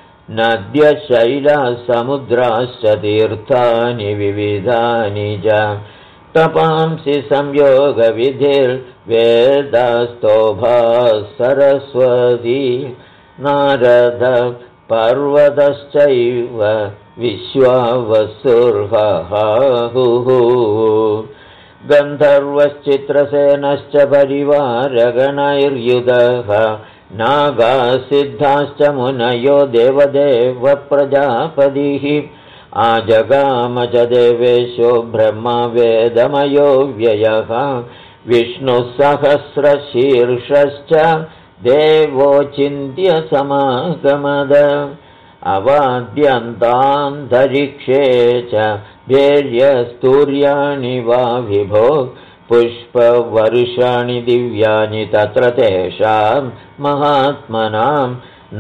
नद्यशैलसमुद्राश्च तीर्थानि विविधानि च तपांसि संयोगविधिर्वेदस्तोभा सरस्वती नारद पर्वतश्चैव विश्वावसुर्हहुः गन्धर्वश्चित्रसेनश्च परिवारगणैर्युधः नागासिद्धाश्च मुनयो देवदेव प्रजापतिः आजगाम च देवेशो ब्रह्मा वेदमयो व्ययः विष्णुसहस्रशीर्षश्च देवो चिन्त्य समागमद अवाद्यन्तान्तरिक्षे च भैर्यस्तूर्याणि वा विभो पुष्पवर्षाणि दिव्यानि तत्र तेषां महात्मनां न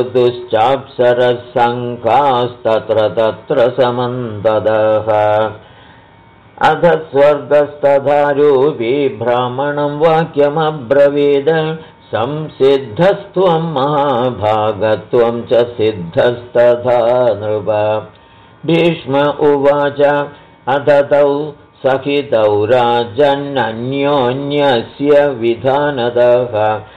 नृतुश्चाप्सरसङ्खास्तत्र तत्र समन्ततः अथ स्वर्गस्तथारूपी ब्राह्मणं वाक्यमब्रवीद संसिद्धस्त्वं महाभागत्वं च सिद्धस्तथा नृप भीष्म उवाच अथ तौ सखितौ राजन्नन्योन्यस्य विधानतः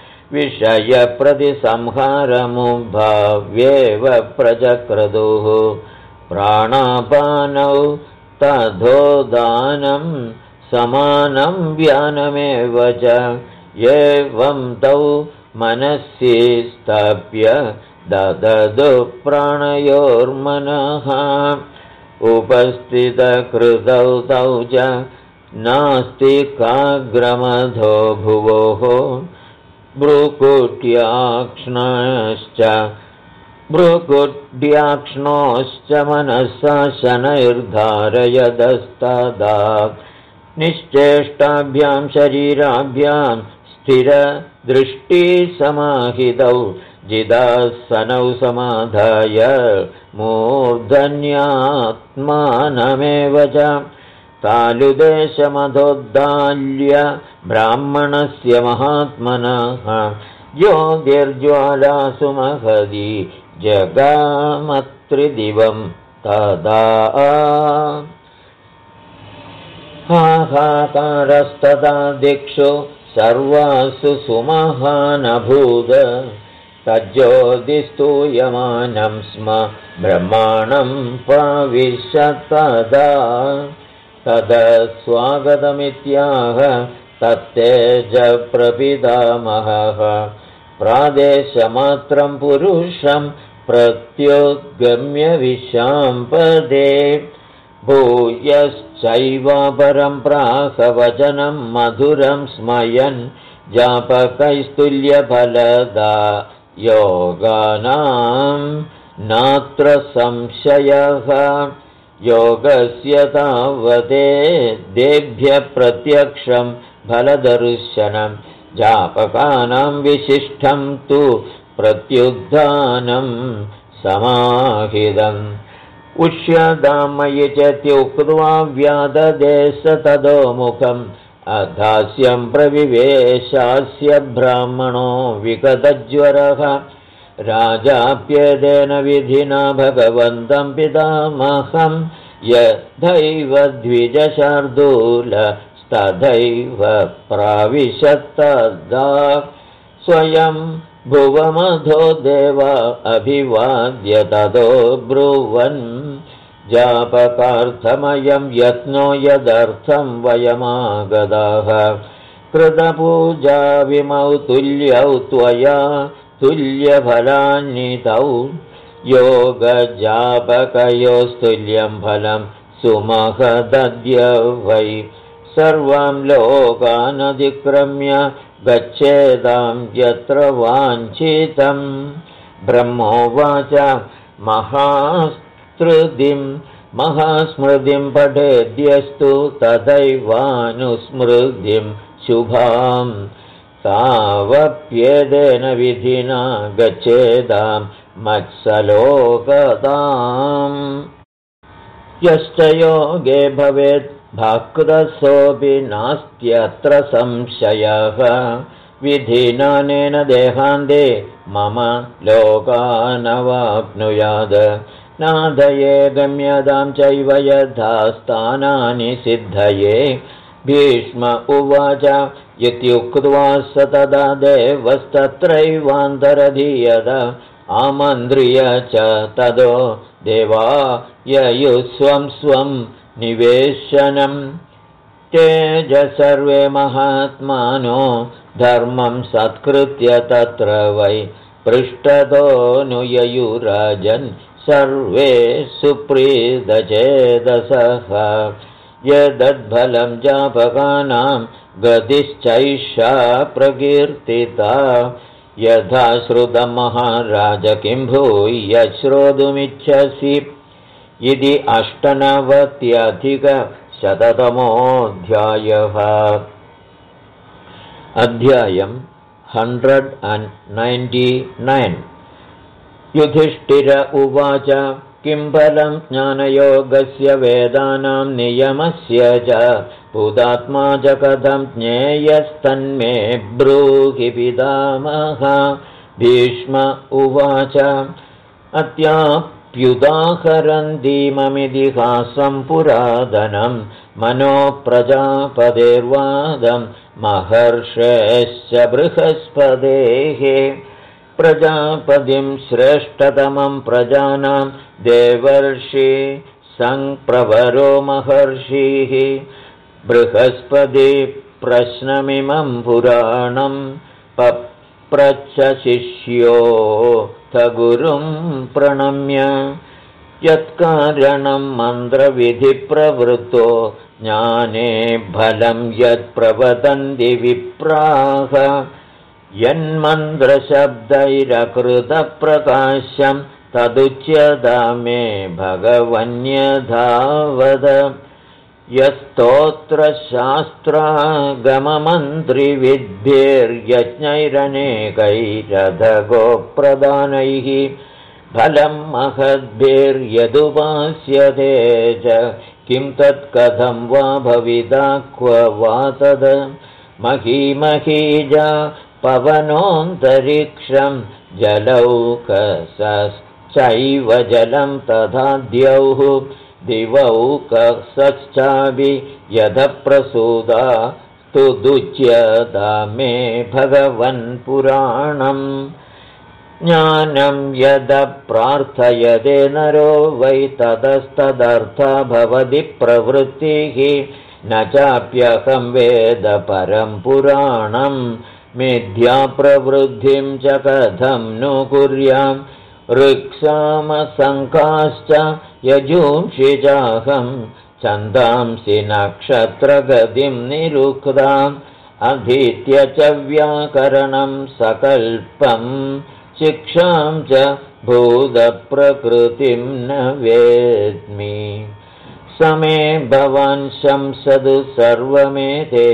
विषयप्रतिसंहारमुभाव्येव प्रचक्रतुः प्राणापानौ तथोदानं समानं व्यानमेव च एवं तौ मनसि स्थाप्य दददु प्राणयोर्मनः उपस्थितकृतौ तौ च नास्तिकाग्रमधो भुवोः भ्रुकुट्याक्ष्णश्च भृगुड्याक्ष्णोश्च मनसा शनैर्धारयदस्तदा निश्चेष्टाभ्यां शरीराभ्यां स्थिरदृष्टिसमाहितौ जिदासनौ समाधाय मूर्धन्यात्मानमेव च तालुदेशमधोद्दाल्य ब्राह्मणस्य महात्मनः ज्योतिर्ज्वालासु महदी जगामत्रिदिवं तदा हाहाकारस्तदा दिक्षु सर्वासु सुमहानभूद तज्ज्योतिस्तूयमानं स्म ब्रह्माणं प्रविशत्तदा तदस्वागतमित्याह तत्तेजप्रपितामहः प्रादेशमात्रं पुरुषं प्रत्युद्गम्य विशाम्पदे भूयश्चैवापरं प्राहवचनं मधुरं स्मयन् जापकैस्तुल्यफलदा योगानां नात्र संशयः योगस्य तावदेभ्यः प्रत्यक्षं फलदर्शनं जापकानां विशिष्टं तु प्रत्युत्थानं समाहितम् उष्यदामयि चेत्युक्त्वा व्याददे स तदोमुखम् अधास्यं प्रविवेशास्य ब्राह्मणो विगतज्वरः राजाप्येदेन विधिना भगवन्तं पितामहं यथैव द्विजशार्दूलस्तथैव प्राविशत्तदा स्वयं भुवमधो देव अभिवाद्य ततो ब्रुवन् जापकार्थमयं यत्नो यदर्थं वयमागताः कृतपूजा विमौ तुल्यौ त्वया तुल्यफलान्वितौ योगजापकयोस्तुल्यं फलं सुमहदद्य वै सर्वां लोकानतिक्रम्य गच्छेदां यत्र वाञ्छितं ब्रह्मोवाच महास्मृतिं पठेद्यस्तु तथैवानुस्मृतिं शुभां तावप्येदेन विधिना गच्छेदां मत्सलोकताम् यश्च योगे भवेत् भक्तसोऽपि नास्त्यत्र संशयः विधिनानेन देहान्ते मम लोकानवाप्नुयात् नादये गम्यतां चैव यथा स्थानानि सिद्धये भीष्म उवाच इत्युक्त्वा स तदा देवस्तत्रैवान्तरधीयत आमन्त्र्य च ततो देवा ययुस्वं स्वं निवेशनं तेज सर्वे महात्मानो धर्मं सत्कृत्य तत्र वै पृष्ठतोऽनुययुराजन् सर्वे सुप्रीतचेतसः यदद्फलं जापकानां गतिश्चैषा प्रकीर्तिता यथा श्रुतं महाराज किं भूय श्रोतुमिच्छसि इति 98-शततमोऽध्यायः अध्यायं 199 युधिष्ठिर उवाच किं फलं ज्ञानयोगस्य वेदानां नियमस्य च भूतात्मा च कथं ज्ञेयस्तन्मे ब्रूहि पितामह भीष्म उवाच अत्याप्युदाहरन्तीममितिहासं पुरातनं मनोप्रजापतेर्वादं महर्षेश्च बृहस्पतेः प्रजापतिं श्रेष्ठतमं प्रजानां देवर्षि संप्रवरो महर्षिः बृहस्पति प्रश्नमिमं पुराणं पप्रच्छ शिष्यो गुरुं प्रणम्य यत्कारणं मन्त्रविधिप्रवृत्तो ज्ञाने फलं यत्प्रवदन्ति विप्राः यन्मन्त्रशब्दैरकृतप्रकाश्यं तदुच्यता मे भगवन्यधावद यस्तोत्रशास्त्रागममन्त्रिविद्भिर्यज्ञैरनेकैरधगोप्रदानैः फलं महद्भिर्यदुपास्यते च किं तत्कथं वा भविता क्व वा तद् महीमहीजा पवनोऽन्तरिक्षं जलौकसश्चैव जलं तथा द्यौः दिवौकसश्चापि यथप्रसूता स्तुदुच्यता मे भगवन्पुराणम् ज्ञानं यद प्रार्थयते नरो वै ततस्तदर्था भवति प्रवृत्तिः न चाप्यहं वेद परं पुराणं मिथ्याप्रवृद्धिं च कथं नु कुर्यां ऋक्सामसङ्काश्च यजूंषि चाहं छन्दांसि नक्षत्रगतिं निरुक्ताम् अधीत्य च व्याकरणं सकल्पं शिक्षां च भूतप्रकृतिं न वेद्मि समे भवान् शंसदु सर्वमेते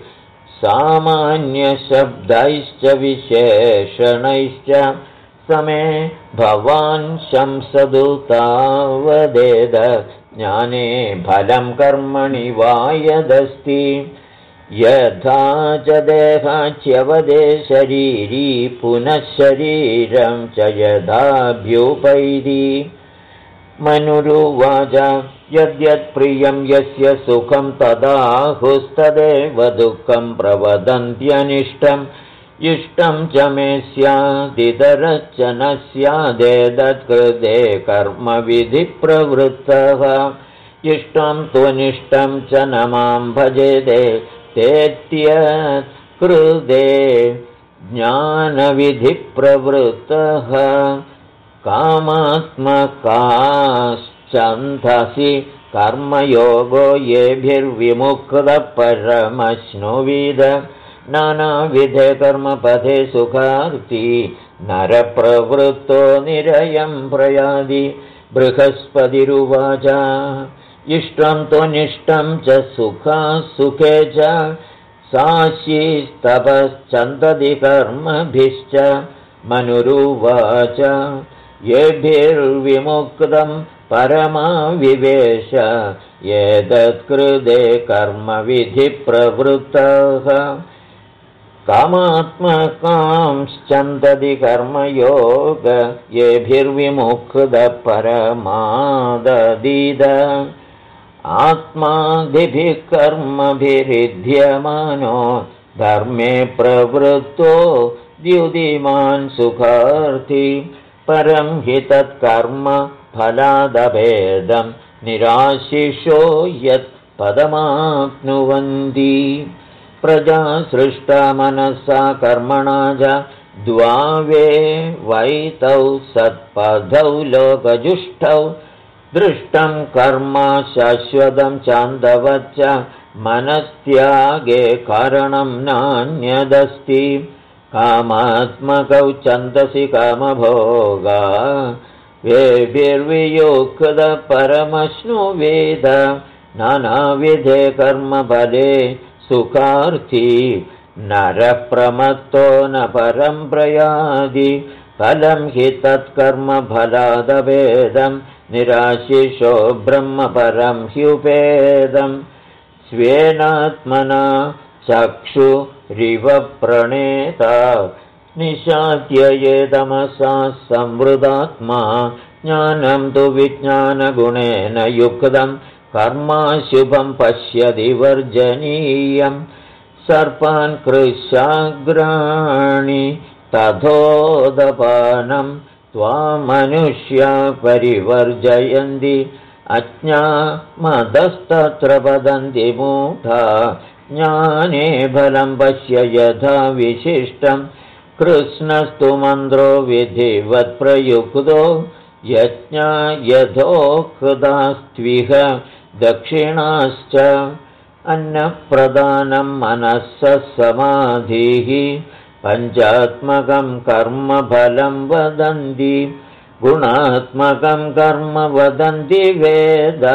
सामान्यशब्दैश्च विशेषणैश्च समे भवान् शंसदु तावदेद ज्ञाने फलं कर्मणि वा यदस्ति यथा च देहाच्यवदे शरीरी पुनः शरीरं च यथाभ्युपैति मनुरुवाच यद्यत्प्रियं यस्य सुखं तदाहुस्तदेव दुःखं प्रवदन्त्यनिष्टम् इष्टं च मे स्यादितरश्च न स्यादेतत्कृते कर्मविधिप्रवृत्तः इष्टं त्वनिष्टं च न मां भजेते तेत्यत्कृते ज्ञानविधिप्रवृत्तः कामात्मकाश्चन्धसि कर्मयोगो येभिर्विमुक्तः परमश्नुविद नानाविधे कर्मपथे सुखार्ती नरप्रवृत्तो निरयं प्रयाति बृहस्पतिरुवाच इष्टं त्वनिष्टं च सुखे च साश्यस्तपश्चन्दति कर्मभिश्च मनुरुवाच येभिर्विमुक्तं परमाविवेश एतत्कृते कर्मविधिप्रवृत्तः कामात्मकांश्चन्दति कर्मयोग येभिर्विमुक्तः परमाददीद आत्मादिभिः कर्मभिरिध्यमानो धर्मे प्रवृत्तो द्युतिमान् सुखार्थी परं हि तत्कर्म फलादभेदं निराशिषो यत्पदमाप्नुवन्ति प्रजा सृष्टा मनसा कर्मणा च द्वावे वैतौ सत्पथौ लोकजुष्टौ दृष्टं कर्म शाश्वतं चान्दवच्च मनस्त्यागे कारणं नान्यदस्ति कामात्मकौ छन्दसि कामभोगा वेभिर्वियुक्त परमश्नुवेद नानाविधे कर्मफले सुखार्थी नरप्रमत्तो न परं प्रयाति फलं हि तत्कर्मफलादभेदं निराशिषो ब्रह्मपरं ह्युपेदं स्वेनात्मना चक्षुरिव प्रणेता निशात्य ये तमसा संवृतात्मा ज्ञानं तु विज्ञानगुणेन युक्तं कर्माशुभं पश्यति वर्जनीयं सर्पान् कृशाग्राणि तथोदपानं त्वामनुष्या परिवर्जयन्ति अज्ञामदस्तत्र वदन्ति मूढा ज्ञाने फलं पश्य यथा विशिष्टं कृष्णस्तु मन्त्रो विधिवत् प्रयुक्तो यज्ञा यथोक्तास्त्विह दक्षिणाश्च अन्नप्रदानं मनसः समाधिः पञ्चात्मकं कर्मफलं वदन्ति गुणात्मकं कर्म वदन्ति वेद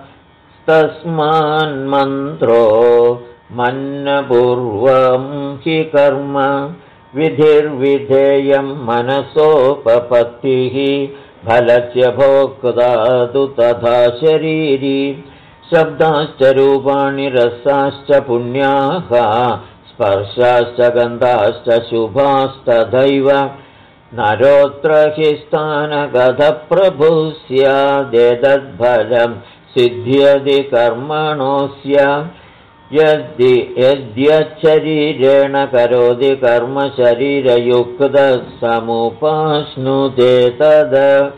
तस्मान्मन्त्रो मन्नपूर्वं हि कर्म विधिर्विधेयं मनसोपपत्तिः फलस्य भोक्ता तु तथा शरीरी शब्दाश्च रूपाणि रसाश्च पुण्याः स्पर्शाश्च गन्धाश्च शुभास्तथैव नरोऽत्र हि स्थानगतप्रभुः स्यादेतद्फलं सिद्ध्यति कर्मणोऽस्य यद्यच्छरीरेण करोति कर्म शरीरयुक्तः समुपाश्नुते तद्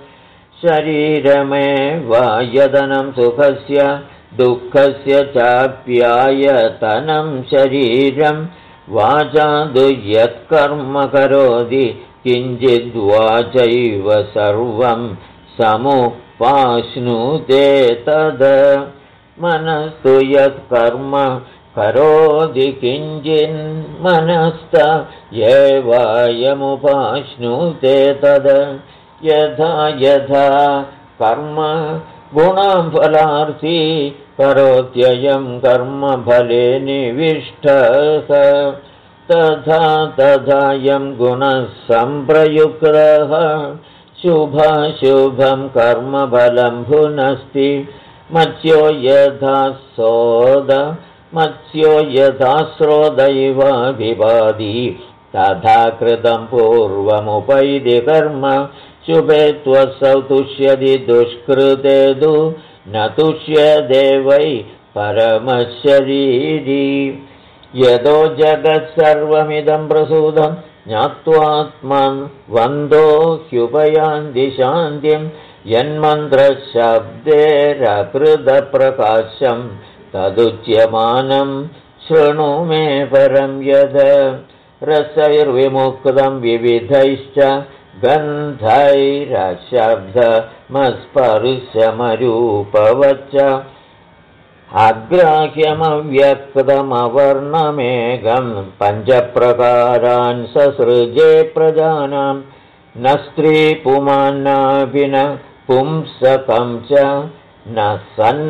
शरीरमेव यदनं सुखस्य दुःखस्य चाप्यायतनं शरीरं वाचा दुयत्कर्म करोति किञ्चिद्वाचैव सर्वं समुपाश्नुते तद् मनस्तु यत्कर्म करोति किञ्चिन्मनस्त एवायमुपाश्नुते तद् यथा यथा कर्म गुणं फलार्थी करोत्ययं कर्मफले निविष्टः तथा तथायं गुणः सम्प्रयुक्तः शुभाशुभं कर्मफलं भुनस्ति मत्स्यो यथा स्रोदैवाभिवादी तथा कृतं पूर्वमुपैति कर्म शुभे त्वसौ तुष्यति दुष्कृते तु न तुष्यते वै परमशरीरी यतो जगत्सर्वमिदं प्रसूतं ज्ञात्वात्मन् वन्दो ह्युपयान्ति शान्तिं यन्मन्त्रशब्देरकृतप्रकाशं तदुच्यमानं शृणु मे परं यद रसैर्विमुक्तं विविधैश्च गन्धैरशब्दमस्पर्शमरूपवच्च अग्राह्यमव्यक्तमवर्णमेकं पञ्चप्रकारान् ससृजे प्रजानां न स्त्री पुमान्नापि न पुंसकं च न सन्न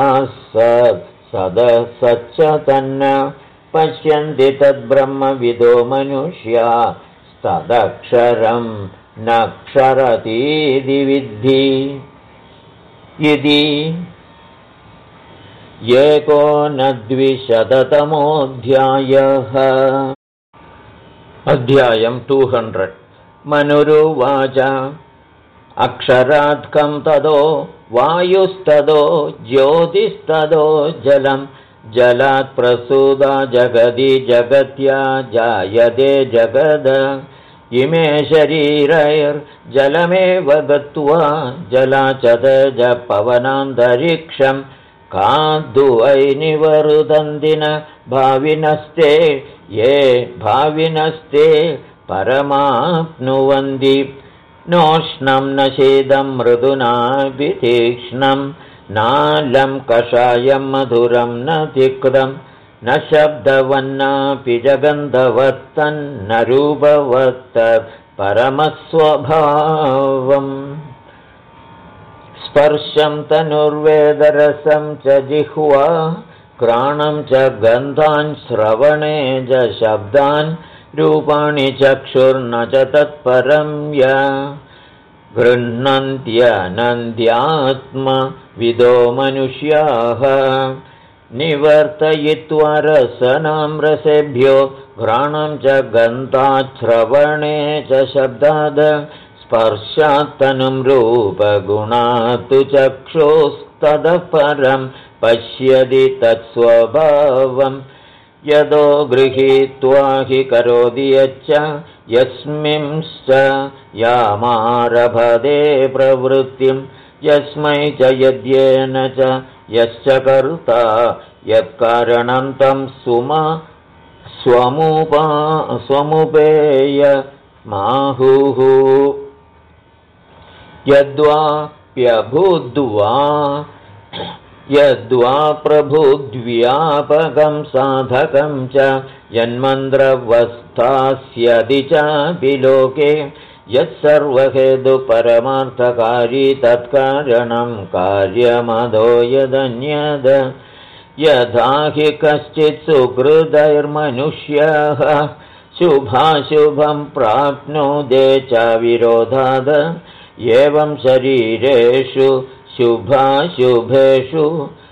सदसच्च तन्न पश्यन्ति तद्ब्रह्मविदो मनुष्या तदक्षरं नक्षरतीति विद्धि इति 1920तमोऽध्यायः अध्यायं 200 मनुरुवाच अक्षरात्कं तदो वायुस्तदो ज्योतिस्तदो जलं जलात् प्रसूदा जगति जगत्या जायते जगद इमे शरीरैर्जलमेव गत्वा जलाचतज पवनान्तरिक्षं काद्वै निवर्तन्ति न भाविनस्ते ये भाविनस्ते परमाप्नुवन्ति नोष्णं न शीतं मृदुनापि तीक्ष्णं नालं कषायं मधुरं न तिक्तं न शब्दवन्नापि जगन्धवत्तन्न रूपवत्त परमस्वभावम् स्पर्शं तनुर्वेदरसं च जिह्वा घ्राणं च गन्धान् श्रवणे च शब्दान् रूपाणि चक्षुर्न च तत्परं य गृह्णन्त्यनन्द्यात्मविदो मनुष्याः निवर्तयित्वा रसनां रसेभ्यो घ्राणं च गन्धात् श्रवणे च शब्दाद् स्पर्शात्तनुं रूपगुणात् चक्षुस्ततः परं पश्यति तत्स्वभावम् यदो गृहीत्वा हि करोति यच्च यस्मिंश्च यामारभते प्रवृत्तिं यस्मै च यद्येन च यश्च कर्ता यत्कारणं तं स्वमुपेय माहुः यद्वा प्रभुद्व्यापकं साधकं च यन्मन्त्रवस्थास्यदि चापि लोके यत्सर्वहेतुपरमार्थकारी तत्कारणं कार्यमदो यदन्यद यथा हि कश्चित् सुकृतैर्मनुष्यः शुभाशुभं प्राप्नोदे च विरोधाद एवं शरीरेषु शुभाशुभेषु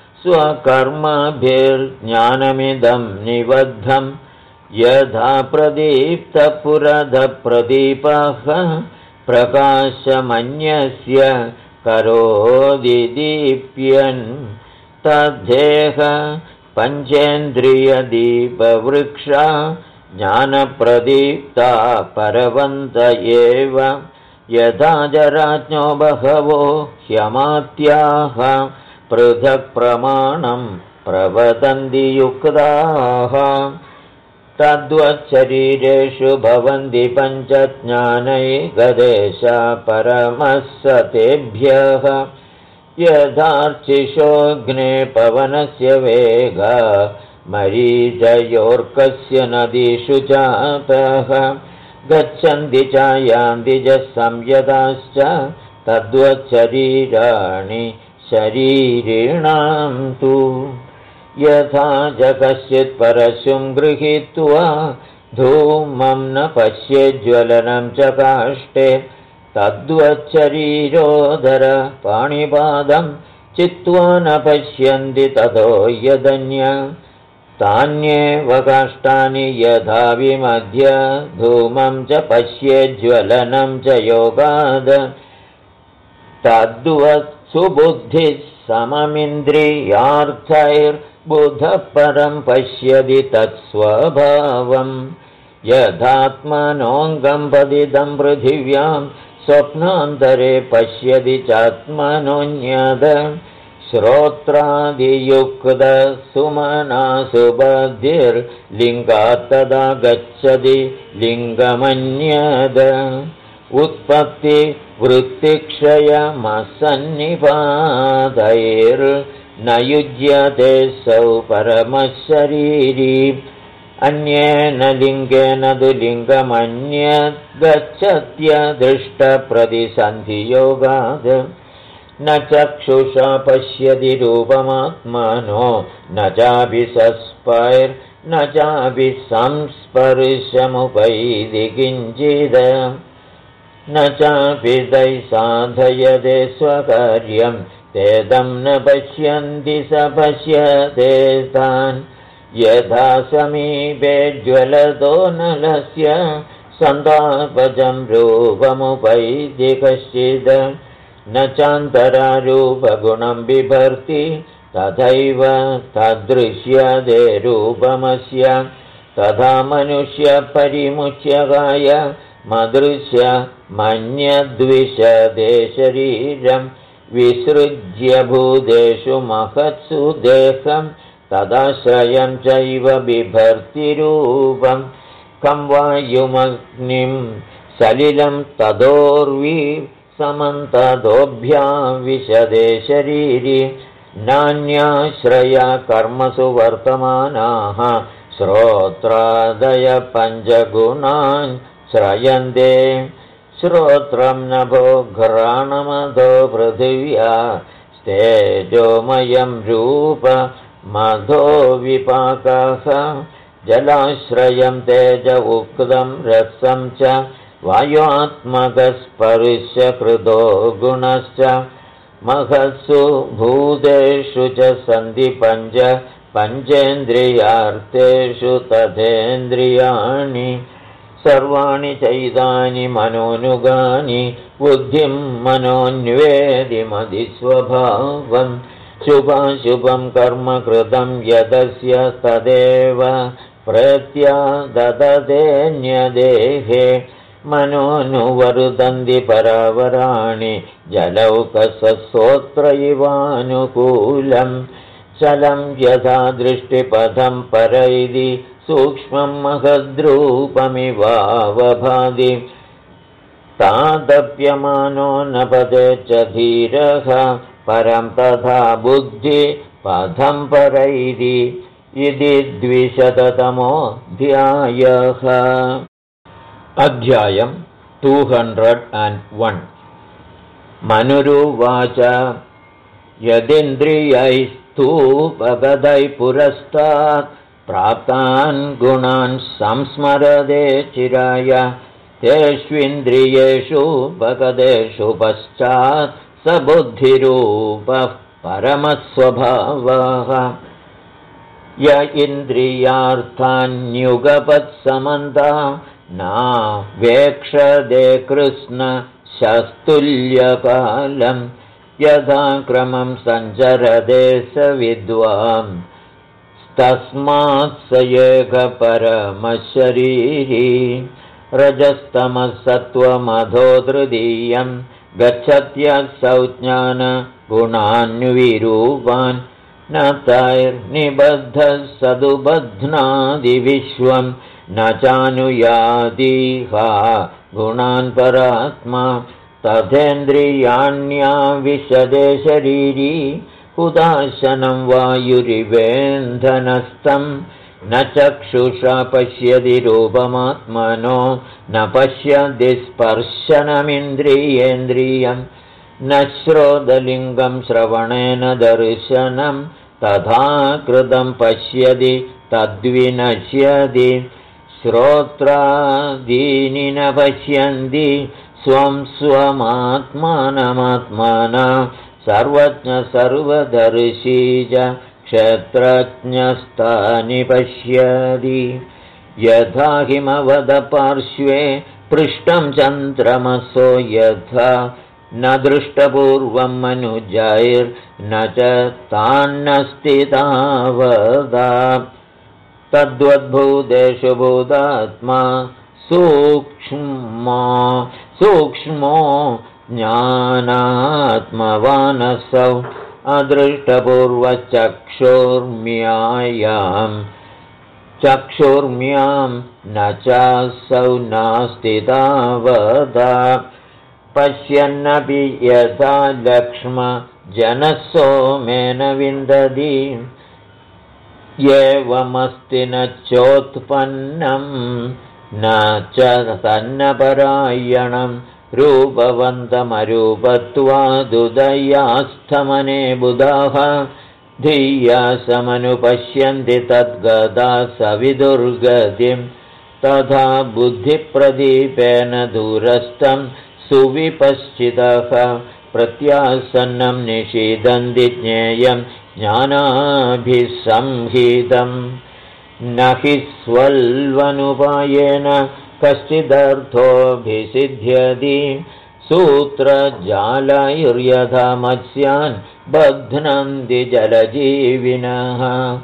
स्वकर्मभिर्ज्ञानमिदं निबद्धं यथा प्रदीप्तपुरधप्रदीपः प्रकाशमन्यस्य करोति दीप्यन् तद्धेह पञ्चेन्द्रियदीपवृक्षा ज्ञानप्रदीप्ता परवन्त एव यथा जराज्ञो बहवो ह्यमात्याः पृथक् प्रमाणं प्रवदन्ति युक्ताः तद्वच्छरीरेषु भवन्ति पञ्चज्ञानैकदेशा परमः सतेभ्यः यथार्चिषोऽग्ने पवनस्य वेग मरीचयोर्कस्य नदीषु चापः गच्छन्ति चायान्ति च संयताश्च तद्वच्छरीराणि शरीरिणां तु यथा च कश्चित् परशुं गृहीत्वा धूमं न पश्येज्ज्वलनं च काष्ठे तद्वच्छरीरोदर पाणिपादं चित्वा न पश्यन्ति ततो यदन्य तान्येव काष्ठानि यथा विमध्य धूमं च पश्येज्ज्वलनं च योगाद तद्वत् सुबुद्धिः सममिन्द्रियार्थैर्बुधः परं पश्यति तत्स्वभावम् यथात्मनोऽङ्गं पतितं पृथिव्यां स्वप्नान्तरे पश्यति चात्मनोऽन्यद श्रोत्रादियुक्तसुमना सुबुद्धिर्लिङ्गात् तदा गच्छति लिङ्गमन्यद उत्पत्तिवृत्तिक्षयमसन्निपातैर्न युज्यते सौ परमः शरीरी अन्येन लिङ्गेन तु लिङ्गमन्यद् गच्छत्यदृष्टप्रतिसन्धियोगात् न चक्षुषा पश्यति रूपमात्मनो न चापि सस्पैर्न चापि संस्पर्शमुपैति किञ्चिद न चापि तैः साधयते स्वकार्यं तेदं न पश्यन्ति स पश्यते तान् यथा समीपे ज्वलतो नलस्य सन्तापजं रूपमुपैति कश्चिद न चान्तरारूपगुणं बिभर्ति तथैव तदृश्यते रूपमस्य तथा मनुष्यपरिमुच्यकाय मदृश्य मन्यद्विशदे शरीरं विसृज्य भूतेषु महत्सु देहं तदाश्रयं चैव बिभर्तिरूपं कं वायुमग्निं सलिलं तदोर्वी समन्तदोभ्यां विशदे शरीरी नान्याश्रया कर्मसु वर्तमानाः श्रोत्रादय पञ्चगुणान् श्रयन्ते श्रोत्रं नभो घ्राणमधो पृथिव्या तेजोमयं रूप मधो विपाकः जलाश्रयं तेज उक्तं रसं च वायुआत्मकस्पर्शकृतो गुणश्च महत्सु भूतेषु च सन्ति पञ्चेन्द्रियार्थेषु तथेन्द्रियाणि सर्वाणि चैतानि मनोनुगानि बुद्धिं मनोन्वेदि मदिस्वभावं शुभाशुभं कर्म कृतं यदस्य तदेव प्रत्याददेन्यदेहे मनोनुवर्तन्ति परावराणि जलौकसस्तोत्र इवानुकूलं चलं यथा दृष्टिपथं परैदि सूक्ष्मं महद्रूपमिवावभाति तादप्यमानो न पतेच्च धीरः परं तथा बुद्धि पथं परैदि इति 200तमोऽध्यायः। अध्यायम् 201। मनुरुवाच यदिन्द्रियैस्तूपगतैः पुरस्तात् प्राप्तान् गुणान् संस्मरदे चिराय तेष्विन्द्रियेषु भगदेषु पश्चात् स बुद्धिरूपः परमस्वभावः। य इन्द्रियार्थान्युगपत्समन्ता नावेक्षदे कृष्णशस्तुल्यकालं यथा क्रमं सञ्चरदे स विद्वान् तस्मात् स एकपरमशरीरी। रजस्तमसत्त्वमधो तृतीयं गच्छत्यसौ ज्ञानगुणान्विरूपान् न तैर्निबद्धः सदुबध्नादि विश्वं न चानुयादिहा गुणान् परात्मा। तथेन्द्रियाण्याविशदे शरीरी उदाशनं वायुरिवेन्धनस्थं न चक्षुषा पश्यति रूपमात्मनो न पश्यति स्पर्शनमिन्द्रियेन्द्रियं न श्रोतलिङ्गं श्रवणेन दर्शनं तथा कृतं पश्यति तद्विनश्यति। श्रोत्रादीनि न पश्यन्ति स्वं स्वमात्मानमात्मना सर्वज्ञ सर्वदर्शी च क्षेत्रज्ञस्तानि पश्यति। यथा हिमवदपार्श्वे पृष्ठं चन्द्रमसो यथा न दृष्टपूर्वं मनुजैर्न च तान्नस्ति तावदा। तद्वद्भूतेषु भूतात्मा सूक्ष्मो ज्ञानात्मवानसौ चक्षुर्म्यां न चासौ नास्ति तावदा। पश्यन्नपि यथा लक्ष्मजनः सोमेन विन्दति एवमस्ति न चोत्पन्नं न च तन्नपरायणं रूपवन्तमरूपत्वादुदयास्थमने बुधाः धिया समनुपश्यन्ति तद्गदा सविदुर्गतिं तथा बुद्धिप्रदीपेन दूरस्थं सुविपश्चितः प्रत्यासन्नं निषीदन्ति ज्ञेयं ज्ञानाभिसंहितं न हि स्वल्वनुपायेन कश्चिदर्थोऽभिसिध्यति सूत्रजालैर्यथा मत्स्यान् बध्नन्ति जलजीविनः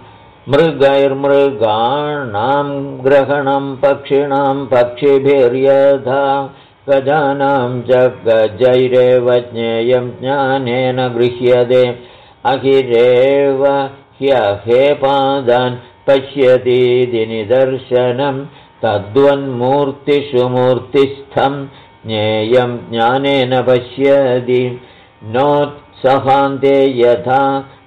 मृगैर्मृगाणां ग्रहणं पक्षिणां पक्षिभिर्यथा गजानां च गजैरेव ज्ञेयं ज्ञानेन गृह्यते अहिरेव ह्यहेपादान् पश्यतीति निदर्शनं तद्वन्मूर्तिषु मूर्तिस्थं ज्ञेयं ज्ञानेन पश्यति नोत्सहान्ते यथा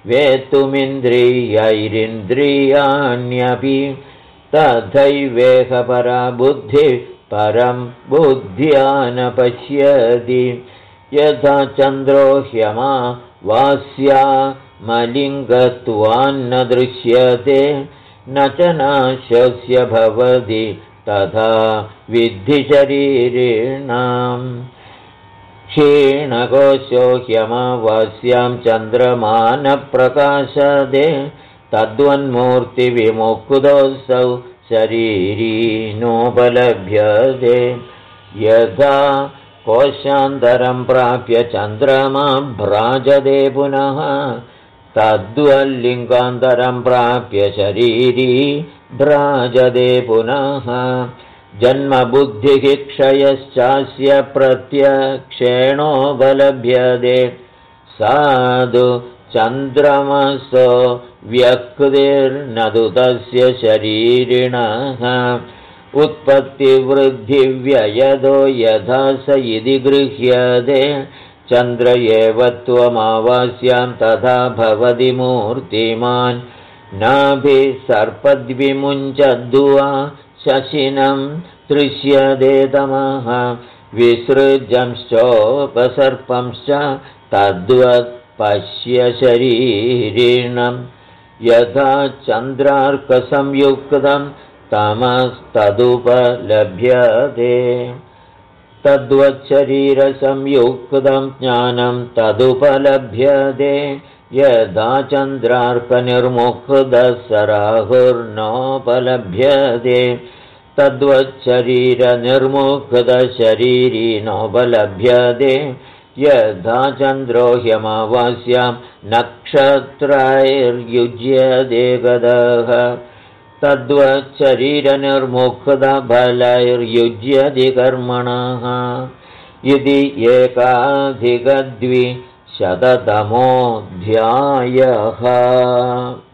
वेत्तुमिन्द्रियैरिन्द्रियाण्यपि तथैवेह परा बुद्धिः परं बुद्ध्या न पश्यति यथा चन्द्रो ह्यमावास्या मलिङ्गत्वान्न दृश्यते न च नाशस्य भवति तथा विद्धि शरीरिणाम् क्षीणकोशो ह्यमावास्यां चन्द्रमा न प्रकाशते तद्वन्मूर्तिविमुक्तोऽसौ शरीरी नोपलभ्यते यथा कोशान्तरं प्राप्य चन्द्रमा भ्राजते पुनः तद्वल्लिङ्गान्तरं प्राप्य शरीरी भ्राजते पुनः जन्मबुद्धिः क्षयश्चास्य प्रत्यक्षेणोपलभ्यते साधु चन्द्रमसो व्यक्तिर्नदु तस्य शरीरिणः उत्पत्तिवृद्धिव्ययदो यथा स इति गृह्यते चन्द्र एव त्वमावास्यां तथा भवति मूर्तिमान् नाभिसर्पद्विमुञ्चद्वा शशिनं दृश्यते तमः विसृजंश्चोपसर्पंश्च तद्वत् पश्य शरीरिणं यथा चन्द्रार्कसंयुक्तं तमस्तदुपलभ्यते तद्वच्छरीरसंयुक्तं ज्ञानं तदुपलभ्यते यदा चन्द्रार्कनिर्मुक्तसराहुर्नोपलभ्यते तद्वच्छरीरनिर्मुक्तशरीरी नोपलभ्यते यथा चन्द्रो ह्यमावास्यां नक्षत्रैर्युज्यते गतः तद्वच्छरीरनिर्मुक्तफलैर्युज्यति कर्मणः इति 1,200तमोऽध्यायः।